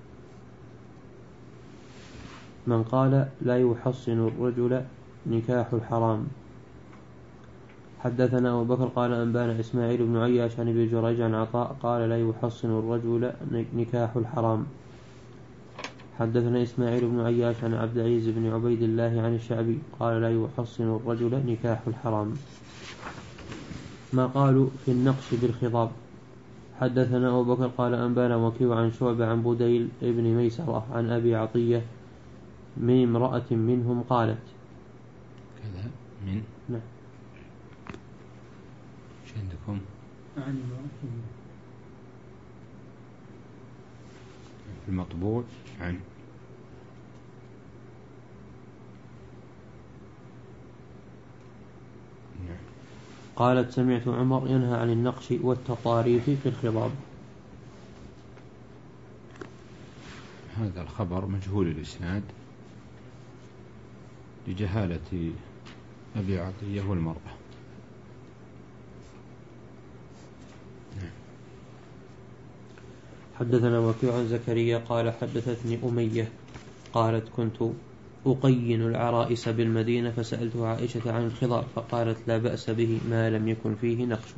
من قال لا يحصن الرجل نكاح الحرام. حدثنا أبو بكر قال أنبانا إسماعيل بن عياش عن ابن جريج عن عطاء قال لا يحصن الرجل نكاح الحرام. حدثنا إسماعيل بن عياش عن عبد العزيز بن عبيد الله عن الشعبي قال لا يحصن الرجل نكاح الحرام. ما قالوا في النقش بالخضاب. حدثنا أبو بكر قال أنبانا وكيع عن شعبة عن بديل ابن ميسرة عن أبي عطية من امرأة منهم قالت كذا من نعم ايش عندكم؟ عن في المطبوع عن نعم. قالت سمعت عمر ينهى عن النقش والتطاريف في الخضاب. هذا الخبر مجهول الإسناد لجهالة أبي عطية والمرأة. نعم. حدثنا وكيع عن زكريا قال حدثتني أمية قالت كنت أقين العرائس بالمدينة فسألت عائشة عن الخضاب فقالت لا بأس به ما لم يكن فيه نقش.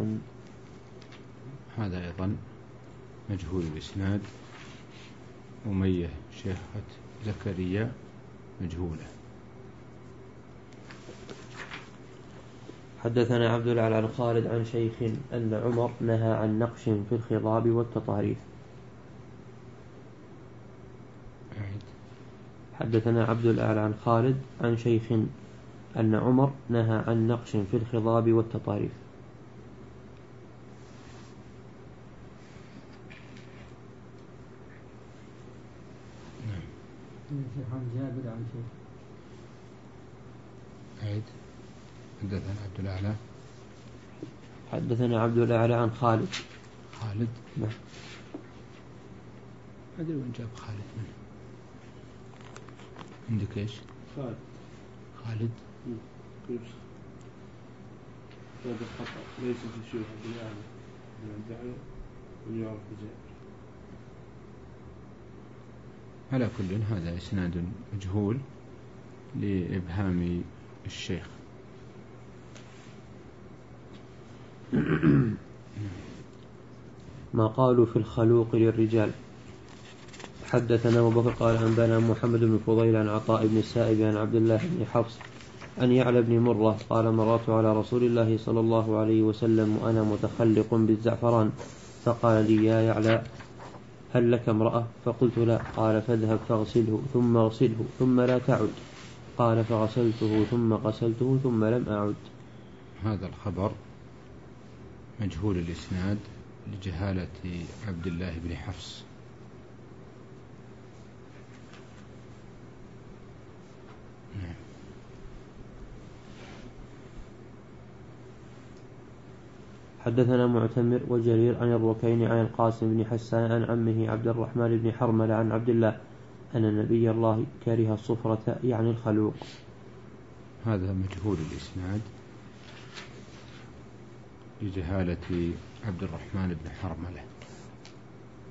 هذا أيضا مجهول الإسناد. أمية شيخة زكريا مجهولة. حدثنا عبد الأعلى عن خالد عن شيخ أن عمر نهى عن نقش في الخضاب والتطاريف. حدثنا عبد الأعلى عن خالد عن شيخ أن عمر نهى عن نقش في الخضاب والتطاريف. عن جابر عن شيخ. عيد. حدثنا عبد الأعلى. حدثنا عبد الأعلى عن خالد. خالد. نعم. أدري وين جاب خالد منه. عندك إيش؟ خالد. خالد. هذا خطأ ليس في شيوخ عبد الأعلى من الدعوة ويعرف بجابر. على كل هذا إسناد مجهول لإبهام الشيخ. ما قالوا في الخلوق للرجال. حدثنا أبو بكر قال أنبانا محمد بن فضيل عن عطاء بن السائب عن عبد الله بن حفص أن يعلى بن مرة قال مررت على رسول الله صلى الله عليه وسلم وأنا متخلق بالزعفران فقال لي يا يعلى هل لك امرأة؟ فقلت لا. قال فاذهب فاغسله ثم اغسله ثم لا تعد. قال فغسلته ثم غسلته ثم لم أعد. هذا الخبر مجهول الإسناد لجهالة عبد الله بن حفص. نعم. حدثنا معتمر وجرير عن الركين عن القاسم بن حسان عن عمه عبد الرحمن بن حرملة عن عبد الله أن نبي الله كره الصفرة يعني الخلوق. هذا مجهول الإسناد لجهالة عبد الرحمن بن حرملة.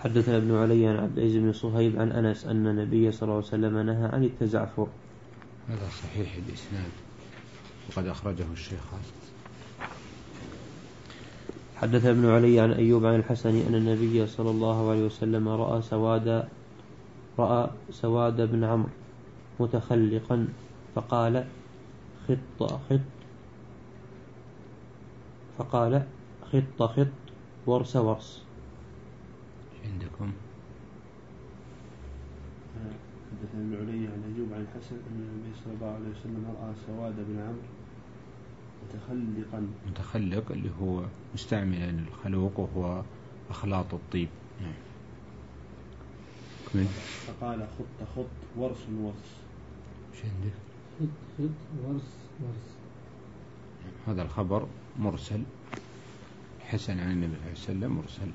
حدثنا ابن علي عن عبد العزيز بن صهيب عن أنس أن النبي صلى الله عليه وسلم نهى عن التزعفر. هذا صحيح الإسناد وقد أخرجه الشيخان. حدث ابن علي عن أيوب عن الحسن أن النبي صلى الله عليه وسلم رأى سواد رأى سواد بن عمرو متخلقا فقال خط خط فقال خط خط ورس ورس. عندكم حدثنا ابن علي عن أيوب عن الحسن أن النبي صلى الله عليه وسلم رأى سواد بن عمرو متخلقا. متخلق اللي هو مستعملا الخلوق وهو أخلاط الطيب. نعم. فقال خط خط ورس ورس. ايش عندك؟ خط خط ورس ورس. هذا الخبر مرسل حسن عن النبي صلى الله عليه وسلم مرسل.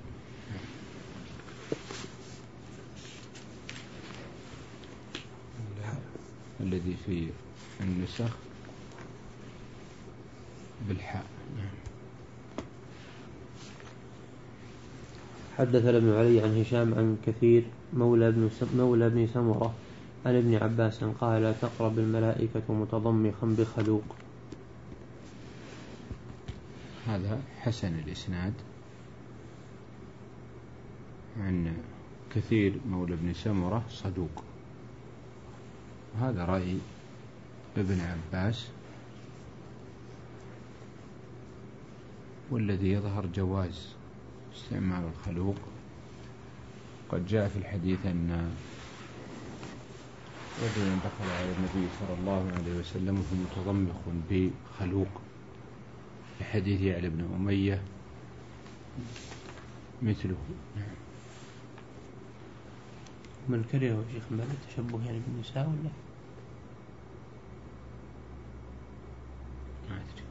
الذي في النسخ بالحاء. حدث ابن علي عن هشام عن كثير مولى ابن مولى ابن سمرة عن ابن عباس قال لا تقرب الملائكة متضمخا بخلوق. هذا حسن الإسناد عن كثير مولى ابن سمرة صدوق. هذا رأي ابن عباس والذي يظهر جواز استعمال الخلوق. قد جاء في الحديث أن رجلا دخل على النبي صلى الله عليه وسلم وهو متضمخ بخلوق في حديث يعلى بن أمية مثله. من كره شيخ ما التشبه يعني بالنساء ولا ما أدري.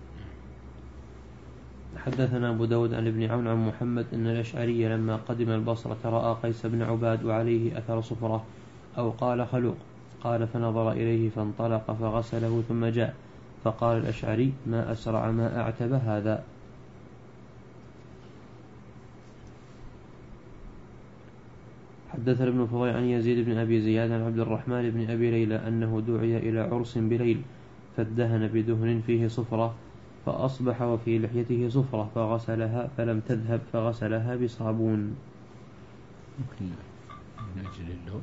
حدثنا أبو داود عن ابن عون عن محمد أن الأشعري لما قدم البصرة رأى قيس بن عباد وعليه أثر صفرة أو قال خلوق قال فنظر إليه فانطلق فغسله ثم جاء فقال الأشعري ما أسرع ما أعتب هذا. حدثنا ابن فضيل عن يزيد بن أبي زياد عن عبد الرحمن بن أبي ليلى أنه دعي إلى عرس بليل فادهن بدهن فيه صفرة فأصبح وفي لحيته صفرة فغسلها فلم تذهب فغسلها بصابون. ممكن من أجل اللون.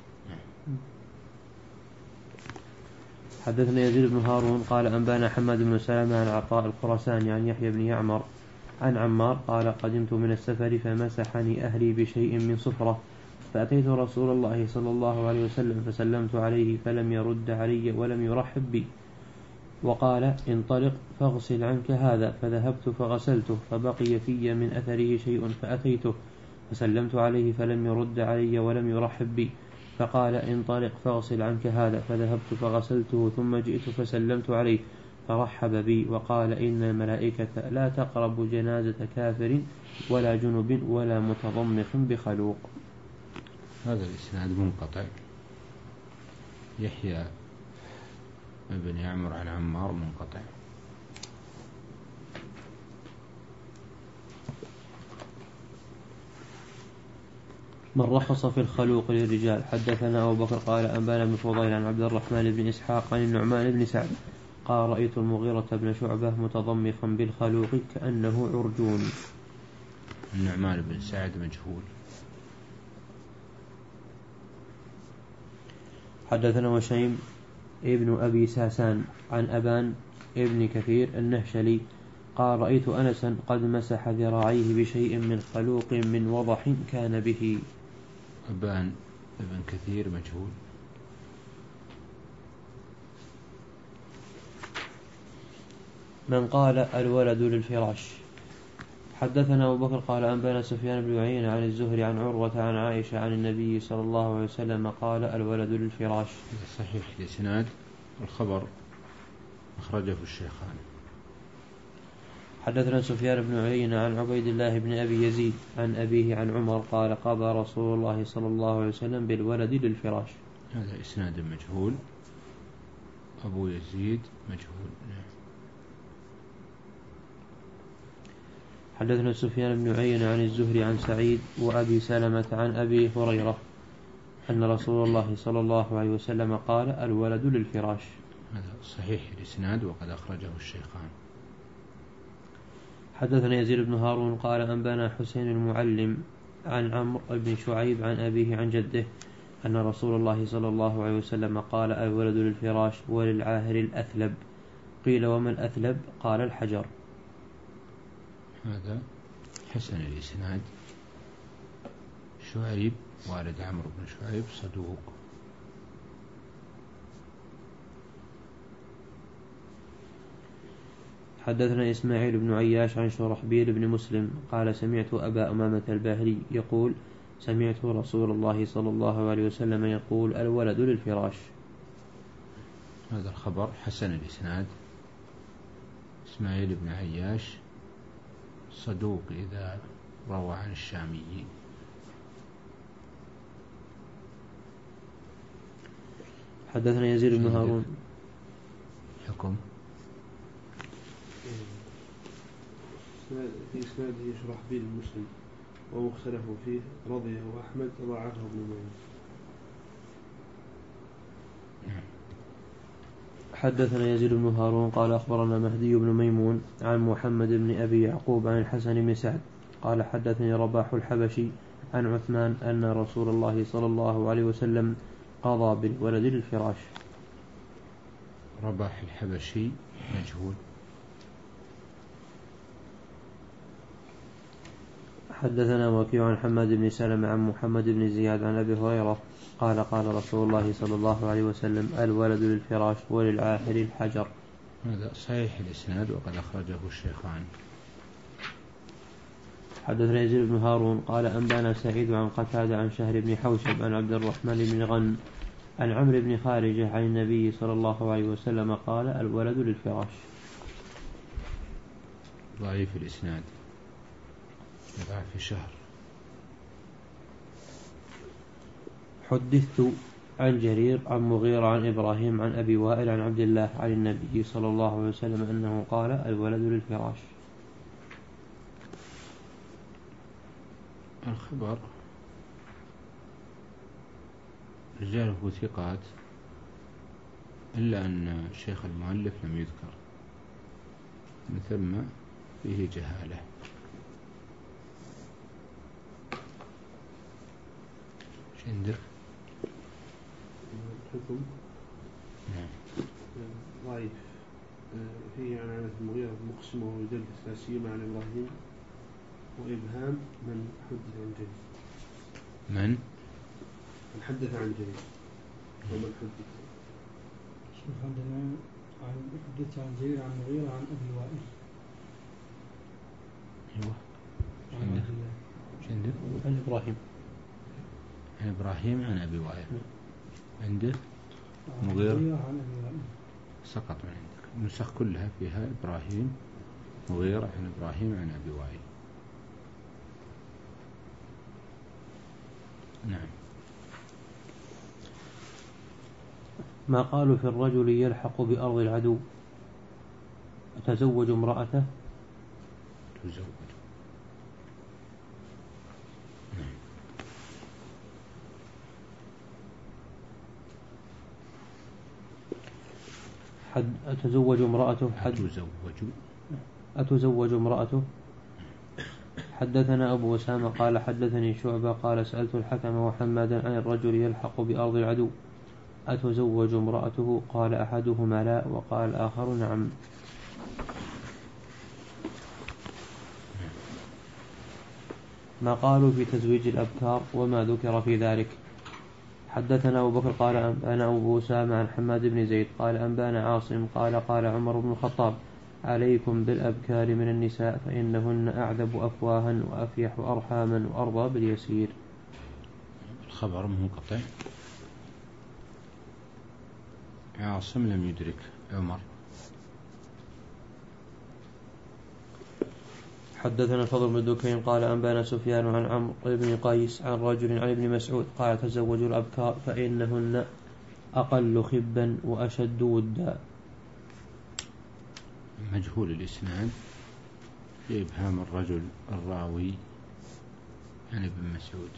حدثنا يزيد بن هارون قال أنبانا حماد بن سلمة عن عطاء الخرساني عن يحيى بن يعمر عن عمار قال قدمت من السفر فمسحني أهلي بشيء من صفرة فأتيت رسول الله صلى الله عليه وسلم فسلمت عليه فلم يرد علي ولم يرحب بي وقال انطلق فاغسل عنك هذا فذهبت فغسلته فبقي في من أثره شيء فأتيته فسلمت عليه فلم يرد علي ولم يرحب بي فقال انطلق فاغسل عنك هذا فذهبت فغسلته ثم جئت فسلمت عليه فرحب بي وقال إن الملائكة لا تقرب جنازة كافر ولا جنب ولا متضمخ بخلوق. هذا الإسناد منقطع. يحيى ابن يعمر عن عمار منقطع. من رخص في الخلوق للرجال. حدثنا أبو بكر قال أنبانا بن فضيل عن عبد الرحمن بن إسحاق عن النعمان بن سعد قال رأيت المغيرة بن شعبة متضمخا بالخلوق كأنه عرجون. النعمان بن سعد مجهول. حدثنا وشيم ابن أبي ساسان عن أبان ابن كثير النهشلي قال رأيت أنسا قد مسح ذراعيه بشيء من خلوق من وضح كان به. أبان ابن كثير مجهول. من قال الولد للفراش. حدثنا أبو بكر قال أنبانا سفيان بن عيينة عن الزهري عن عروة عن عائشة عن النبي صلى الله عليه وسلم قال الولد للفراش. صحيح الإسناد الخبر أخرجه الشيخان. حدثنا سفيان بن عيينة عن عبيد الله بن أبي يزيد عن أبيه عن عمر قال قضى رسول الله صلى الله عليه وسلم بالولد للفراش. هذا إسناد مجهول. أبو يزيد مجهول. حدثنا سفيان بن عيينة عن الزهري عن سعيد وأبي سلمة عن أبي هريرة أن رسول الله صلى الله عليه وسلم قال الولد للفراش. هذا صحيح الإسناد وقد أخرجه الشيخان. حدثنا يزيد بن هارون قال أنبانا حسين المعلم عن عمرو بن شعيب عن أبيه عن جده أن رسول الله صلى الله عليه وسلم قال الولد للفراش وللعاهر الأثلب. قيل وما الأثلب؟ قال الحجر. هذا حسن الإسناد. شعيب والد عمرو بن شعيب صدوق. حدثنا إسماعيل بن عياش عن شرحبيل بن مسلم قال سمعت أبا أمامة الباهلي يقول سمعت رسول الله صلى الله عليه وسلم يقول الولد للفراش. هذا الخبر حسن الإسناد. إسماعيل بن عياش صدوق إذا روى عن الشاميين. حدثنا يزيد بن هارون. حكم في إسناده شرحبيل المسلم ومختلف فيه رضيه أحمد وضعفه ابن معين. حدثنا يزيد بن هارون قال أخبرنا مهدي بن ميمون عن محمد بن أبي يعقوب عن الحسن بن سعد قال حدثني رباح الحبشي عن عثمان أن رسول الله صلى الله عليه وسلم قضى بالولد للفراش. رباح الحبشي مجهول. حدثنا وكيع عن حماد بن سلمة عن محمد بن زياد عن أبي هريرة قال قال رسول الله صلى الله عليه وسلم الولد للفراش وللعاهر الحجر. هذا صحيح الإسناد وقد أخرجه الشيخان. حدثنا يزيد بن هارون قال أنبانا سعيد عن قتادة عن شهر بن حوشب عن عبد الرحمن بن غن عن عمرو بن خارجة عن النبي صلى الله عليه وسلم قال الولد للفراش. ضعيف الإسناد في شهر. حدثت عن جرير عن مغيرة عن إبراهيم عن أبي وائل عن عبد الله عن النبي صلى الله عليه وسلم أنه قال الولد للفراش. الخبر رجاله ثقات إلا أن شيخ المؤلف لم يذكر من ثم فيه جهالة. ايش عندك؟ الحكم ضعيف فيه عن عنة المغيرة مقسم ويدلس لا سيما عن إبراهيم وإبهام من حدث عن جرير. من؟ من حدث عن جرير ومن حدث. شوف عندنا عن حدث عن جرير عن مغيرة عن أبي وائل. أيوة. عن عبد الله. ايش عندك؟ عن إبراهيم. عن إبراهيم عن أبي وائل. عنده مغيرة عن أبي وائل. سقط من عندك. النسخ كلها فيها إبراهيم مغيرة عن إبراهيم عن أبي وائل. نعم. ما قالوا في الرجل يلحق بأرض العدو تزوج امرأته. تزوج. نعم. حد أتزوج امرأته حد أتزوج أتزوج امرأته. حدثنا أبو أسامة قال حدثني شعبة قال سألت الحكم وحمادا عن الرجل يلحق بأرض العدو أتزوج امرأته قال أحدهما لا وقال الآخر نعم. ما قالوا في تزويج الأبكار وما ذكر في ذلك. حدثنا أبو بكر قال أنا أبو أسامة عن حماد بن زيد قال أنبانا عاصم قال قال عمر بن الخطاب عليكم بالأبكار من النساء فإنهن أعذب أفواها وأفيح أرحاما وأرضى باليسير. الخبر منقطع. عاصم لم يدرك عمر. حدثنا الفضل بن دكين قال أنبانا سفيان عن عمرو بن قيس عن رجل عن ابن مسعود قال تزوجوا الأبكار فإنهن أقل خبا وأشد ودا. مجهول الإسناد. بإبهام الرجل الراوي عن ابن مسعود.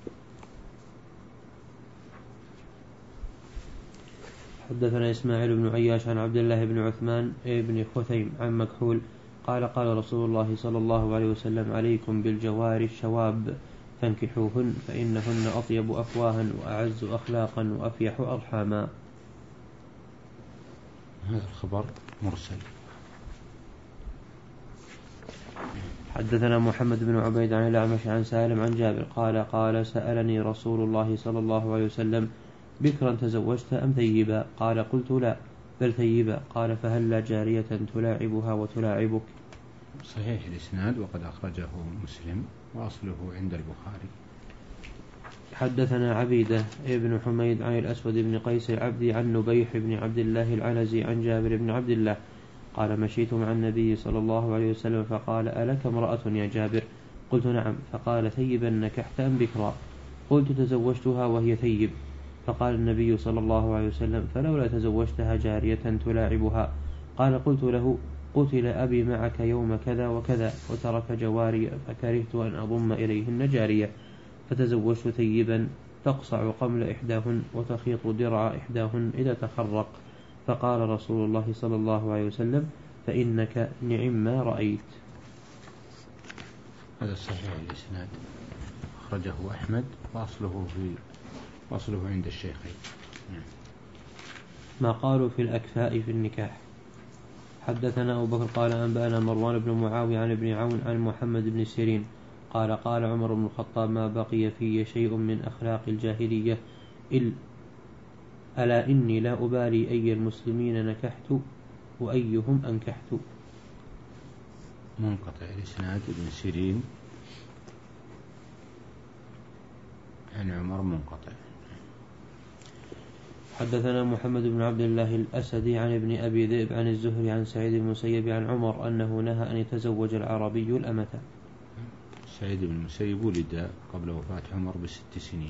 حدثنا إسماعيل بن عياش عن عبد الله بن عثمان بن خثيم عن مكحول قال قال رسول الله صلى الله عليه وسلم عليكم بالجوار الشواب فانكحوهن فإنهن أطيب أفواها وأعز أخلاقا وأفيح أرحاما. هذا الخبر مرسل. حدثنا محمد بن عبيد عن الأعمش عن سالم عن جابر قال قال سألني رسول الله صلى الله عليه وسلم بكرا تزوجت أم ثيبا؟ قال قلت لا بل ثيبا. قال فهلا جارية تلاعبها وتلاعبك؟ صحيح الإسناد وقد أخرجه مسلم وأصله عند البخاري. حدثنا عبيدة ابن حميد عن الأسود بن قيس العبدي عن نبيح بن عبد الله العنزي عن جابر بن عبد الله قال مشيت مع النبي صلى الله عليه وسلم فقال ألك امرأة يا جابر؟ قلت نعم. فقال ثيبا نكحت أم بكرا؟ قلت تزوجتها وهي ثيب. فقال النبي صلى الله عليه وسلم فلولا تزوجتها جارية تلاعبها؟ قال قلت له قتل أبي معك يوم كذا وكذا وترك جواري فكرهت أن أضم إليهن جارية فتزوجت ثيبا تقصع قمل إحداهن وتخيط درع إحداهن إذا تخرق. فقال رسول الله صلى الله عليه وسلم فإنك نعم ما رأيت. هذا صحيح الإسناد أخرجه أحمد وأصله في وأصله عند الشيخين. ما قالوا في الأكفاء في النكاح. حدثنا أبو بكر قال أنبأنا مروان بن معاوية عن ابن عون عن محمد بن سيرين قال قال عمر بن الخطاب ما بقي في شيء من أخلاق الجاهلية إلا ألا إني لا أبالي أي المسلمين نكحت وأيهم أنكحت. منقطع الإسناد ابن سيرين عن عمر منقطع. حدثنا محمد بن عبد الله الأسدي عن ابن أبي ذئب عن الزهري عن سعيد بن المسيب عن عمر أنه نهى أن يتزوج العربي الأمة. سعيد بن المسيب ولد قبل وفاة عمر بست سنين.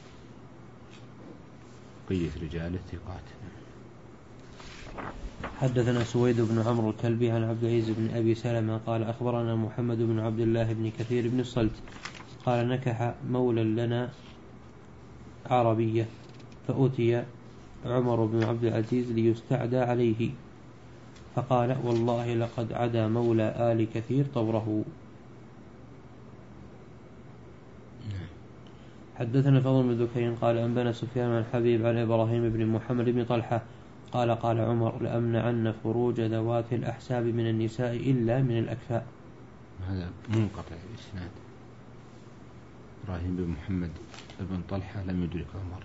بقية رجال الثقات. حدثنا سويد بن عمرو الكلبي عن عبد العزيز بن أبي سلمة قال أخبرنا محمد بن عبد الله بن كثير بن الصلت قال نكح مولى لنا عربية فأتي عمر بن عبد العزيز ليستعدى عليه فقال والله لقد عدا مولى آل كثير طوره. حدثنا فضل بن ذكين قال أنبأنا سفيان عن حبيب عن إبراهيم بن محمد بن طلحة قال قال عمر لأمنعن فروج ذوات الأحساب من النساء إلا من الأكفاء. هذا منقطع الإسناد. إبراهيم بن محمد بن طلحة لم يدرك عمر.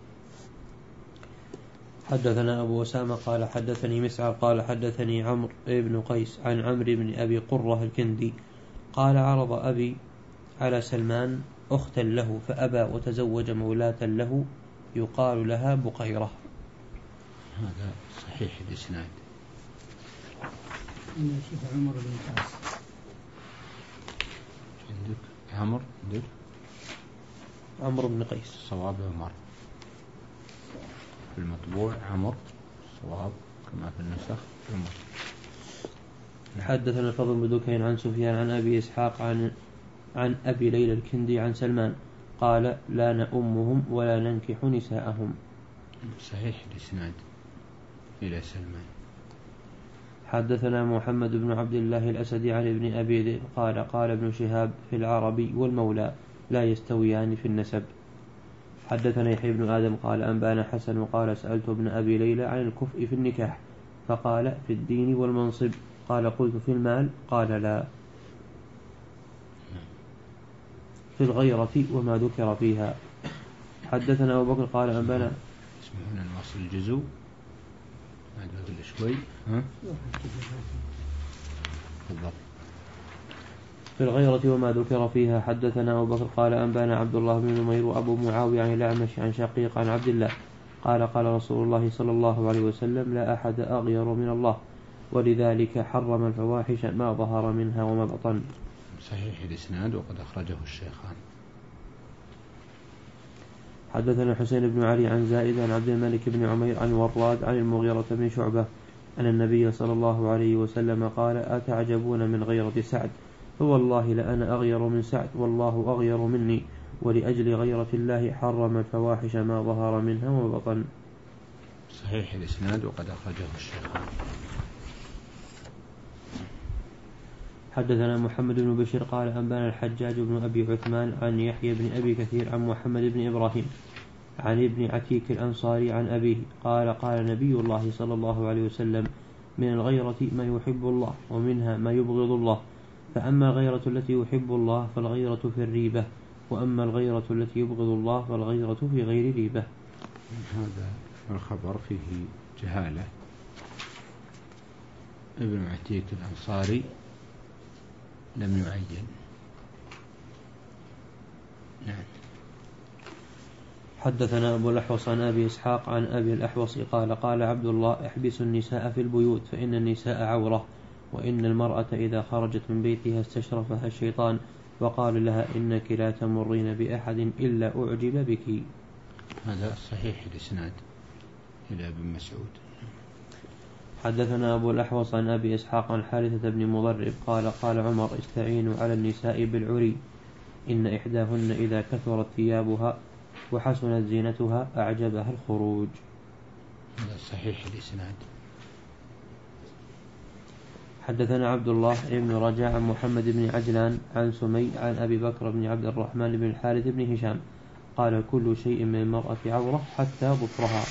حدثنا أبو أسامة قال حدثني مسعر قال حدثني عمرو بن قيس عن عمرو بن أبي قرة الكندي قال عرض أبي على سلمان أختا له فأبى وتزوج مولاة له يقال لها بقيرة. هذا صحيح الإسناد. إن شيخ عمر بن قيس عندك عمرو عندك عمرو بن قيس صواب عمر في المطبوع عمر صواب كما في النسخ عمر. حدثنا الفضل بن دكين عن سفيان عن أبي إسحاق عن عن أبي ليلى الكندي عن سلمان قال لا نأمهم ولا ننكح نساءهم. صحيح الإسناد إلى سلمان. حدثنا محمد بن عبد الله الأسدي عن ابن أبي ذئب قال قال ابن شهاب في العربي والمولى لا يستويان في النسب. حدثنا يحيى بن آدم قال أنبانا حسن وقال سألت ابن أبي ليلى عن الكفء في النكاح فقال في الدين والمنصب. قال قلت في المال قال لا. في الغيرة وما ذكر فيها. حدثنا أبو بكر قال أنبانا اسمعون الوصل الجزو بعد هذا شوي ها بالضبط. في الغيرة وما ذكر فيها. حدثنا أبو بكر قال أنبانا عبد الله بن نمير وأبو معاوية عن الأعمش عن شقيق عن عبد الله قال قال رسول الله صلى الله عليه وسلم لا أحد أغير من الله ولذلك حرم الفواحش ما ظهر منها وما بطن. صحيح الإسناد وقد أخرجه الشيخان. حدثنا حسين بن علي عن زائد عن عبد الملك بن عمير عن وراد عن المغيرة بن شعبة أن النبي صلى الله عليه وسلم قال: أتعجبون من غيرة سعد؟ فوالله لأنا أغير من سعد والله أغير مني، ولأجل غيرة الله حرم الفواحش ما ظهر منها وبطن. صحيح الإسناد وقد أخرجه الشيخ. حدثنا محمد بن بشير قال أنبانا الحجاج بن أبي عثمان عن يحيى بن أبي كثير عن محمد بن إبراهيم عن ابن عتيك الأنصاري عن أبيه قال: قال نبي الله صلى الله عليه وسلم: من الغيرة ما يحب الله ومنها ما يبغض الله، فأما الغيرة التي يحب الله فالغيرة في الريبة، وأما الغيرة التي يبغض الله فالغيرة في غير ريبة. هذا الخبر فيه جهالة. ابن عتيك الأنصاري لم يعين. نعم. حدثنا أبو الأحوص عن أبي إسحاق عن أبي الأحوص قال: قال عبد الله: احبسوا النساء في البيوت فإن النساء عورة، وإن المرأة إذا خرجت من بيتها استشرفها الشيطان وقال لها: إنك لا تمرين بأحد إلا أعجب بك. هذا صحيح الإسناد إلى ابن مسعود. حدثنا أبو الأحوص عن أبي إسحاق عن حارثة بن مضرب قال: قال عمر: استعينوا على النساء بالعري، إن إحداهن إذا كثرت ثيابها وحسنت زينتها أعجبها الخروج. هذا صحيح الإسناد. حدثنا عبد الله بن رجاء عن محمد بن عجلان عن سمي عن أبي بكر بن عبد الرحمن بن الحارث بن هشام قال: كل شيء من المرأة عورة حتى ظفرها.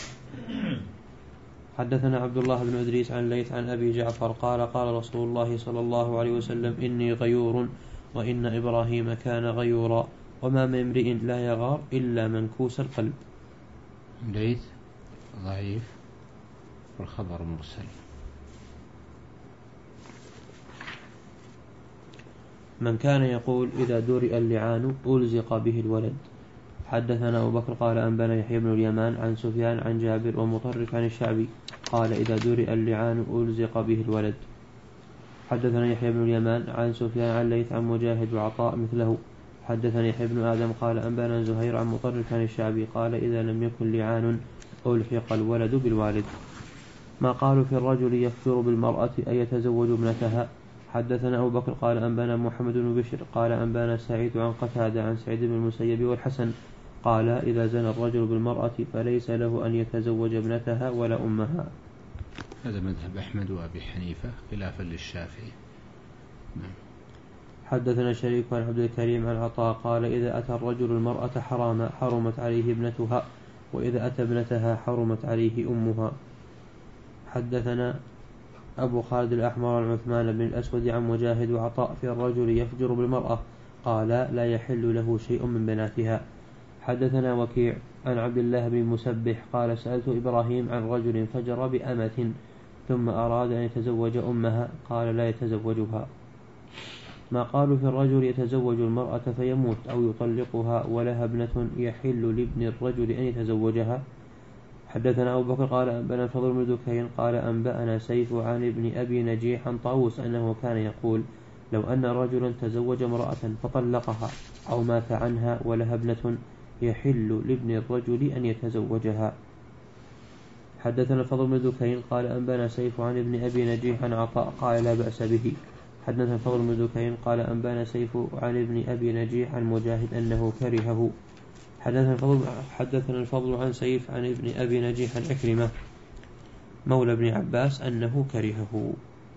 حدثنا عبد الله بن إدريس عن ليث عن أبي جعفر قال: قال رسول الله صلى الله عليه وسلم: إني غيور وإن إبراهيم كان غيورا، وما من امرئ لا يغار إلا منكوس القلب. ليث ضعيف والخبر مرسل. من كان يقول: إذا درئ اللعان ألزق به الولد. حدثنا أبو بكر قال أنبانا يحيى بن اليمان عن سفيان عن جابر ومطرف عن الشعبي قال: إذا درئ اللعان ألزق به الولد. حدثنا يحيى بن اليمان عن سفيان عن ليث عن مجاهد وعطاء مثله. حدثنا يحيى بن آدم قال أنبانا زهير عن مطرف عن الشعبي قال: إذا لم يكن لعان ألحق الولد بالوالد. ما قالوا في الرجل يفجر بالمرأة أن يتزوج ابنتها. حدثنا أبو بكر قال أنبانا محمد بن بشر قال أنبانا سعيد عن قتادة عن سعيد بن المسيب والحسن قال: إذا زنى الرجل بالمرأة فليس له أن يتزوج ابنتها ولا أمها. هذا مذهب أحمد وأبي حنيفة خلافا للشافعي. نعم. حدثنا شريك عن عبد الكريم عن عطاء قال: إذا أتى الرجل المرأة حراما حرمت عليه ابنتها، وإذا أتى ابنتها حرمت عليه أمها. حدثنا أبو خالد الأحمر عن عثمان بن الأسود عن مجاهد وعطاء في الرجل يفجر بالمرأة قال: لا يحل له شيء من بناتها. حدثنا وكيع عن عبد الله بن مسبح قال: سألت إبراهيم عن رجل فجر بأمة ثم أراد أن يتزوج أمها قال: لا يتزوجها. ما قالوا في الرجل يتزوج المرأة فيموت أو يطلقها ولها ابنة يحل لابن الرجل أن يتزوجها. حدثنا أبو بكر قال أنبأنا الفضل بن دكين قال أنبأنا سيف عن ابن أبي نجيح عن طاووس أنه كان يقول: لو أن رجلا تزوج امرأة فطلقها أو مات عنها ولها ابنة يحل لابن الرجل أن يتزوجها. حدثنا الفضل بن دكين قال أنبأنا سيف عن ابن أبي نجيح عن عطاء قال: لا بأس به. حدثنا الفضل بن دكين قال أنبأنا سيف عن ابن أبي نجيح عن مجاهد أنه كرهه. حدثنا الفضل, حدثنا الفضل عن سيف عن ابن أبي نجيح عن عكرمة مولى ابن عباس أنه كرهه.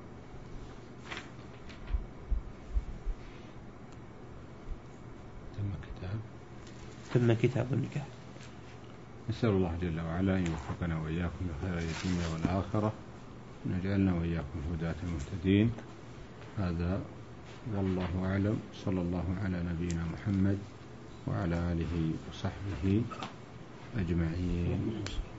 ثم كتاب ثم كتاب النكاح. نسأل الله جل وعلا أن يوفقنا وإياكم لخير الدنيا والآخرة، ونجعلنا وإياكم هداة المهتدين. هذا والله أعلم. صلى الله على نبينا محمد وعلى آله وصحبه أجمعين.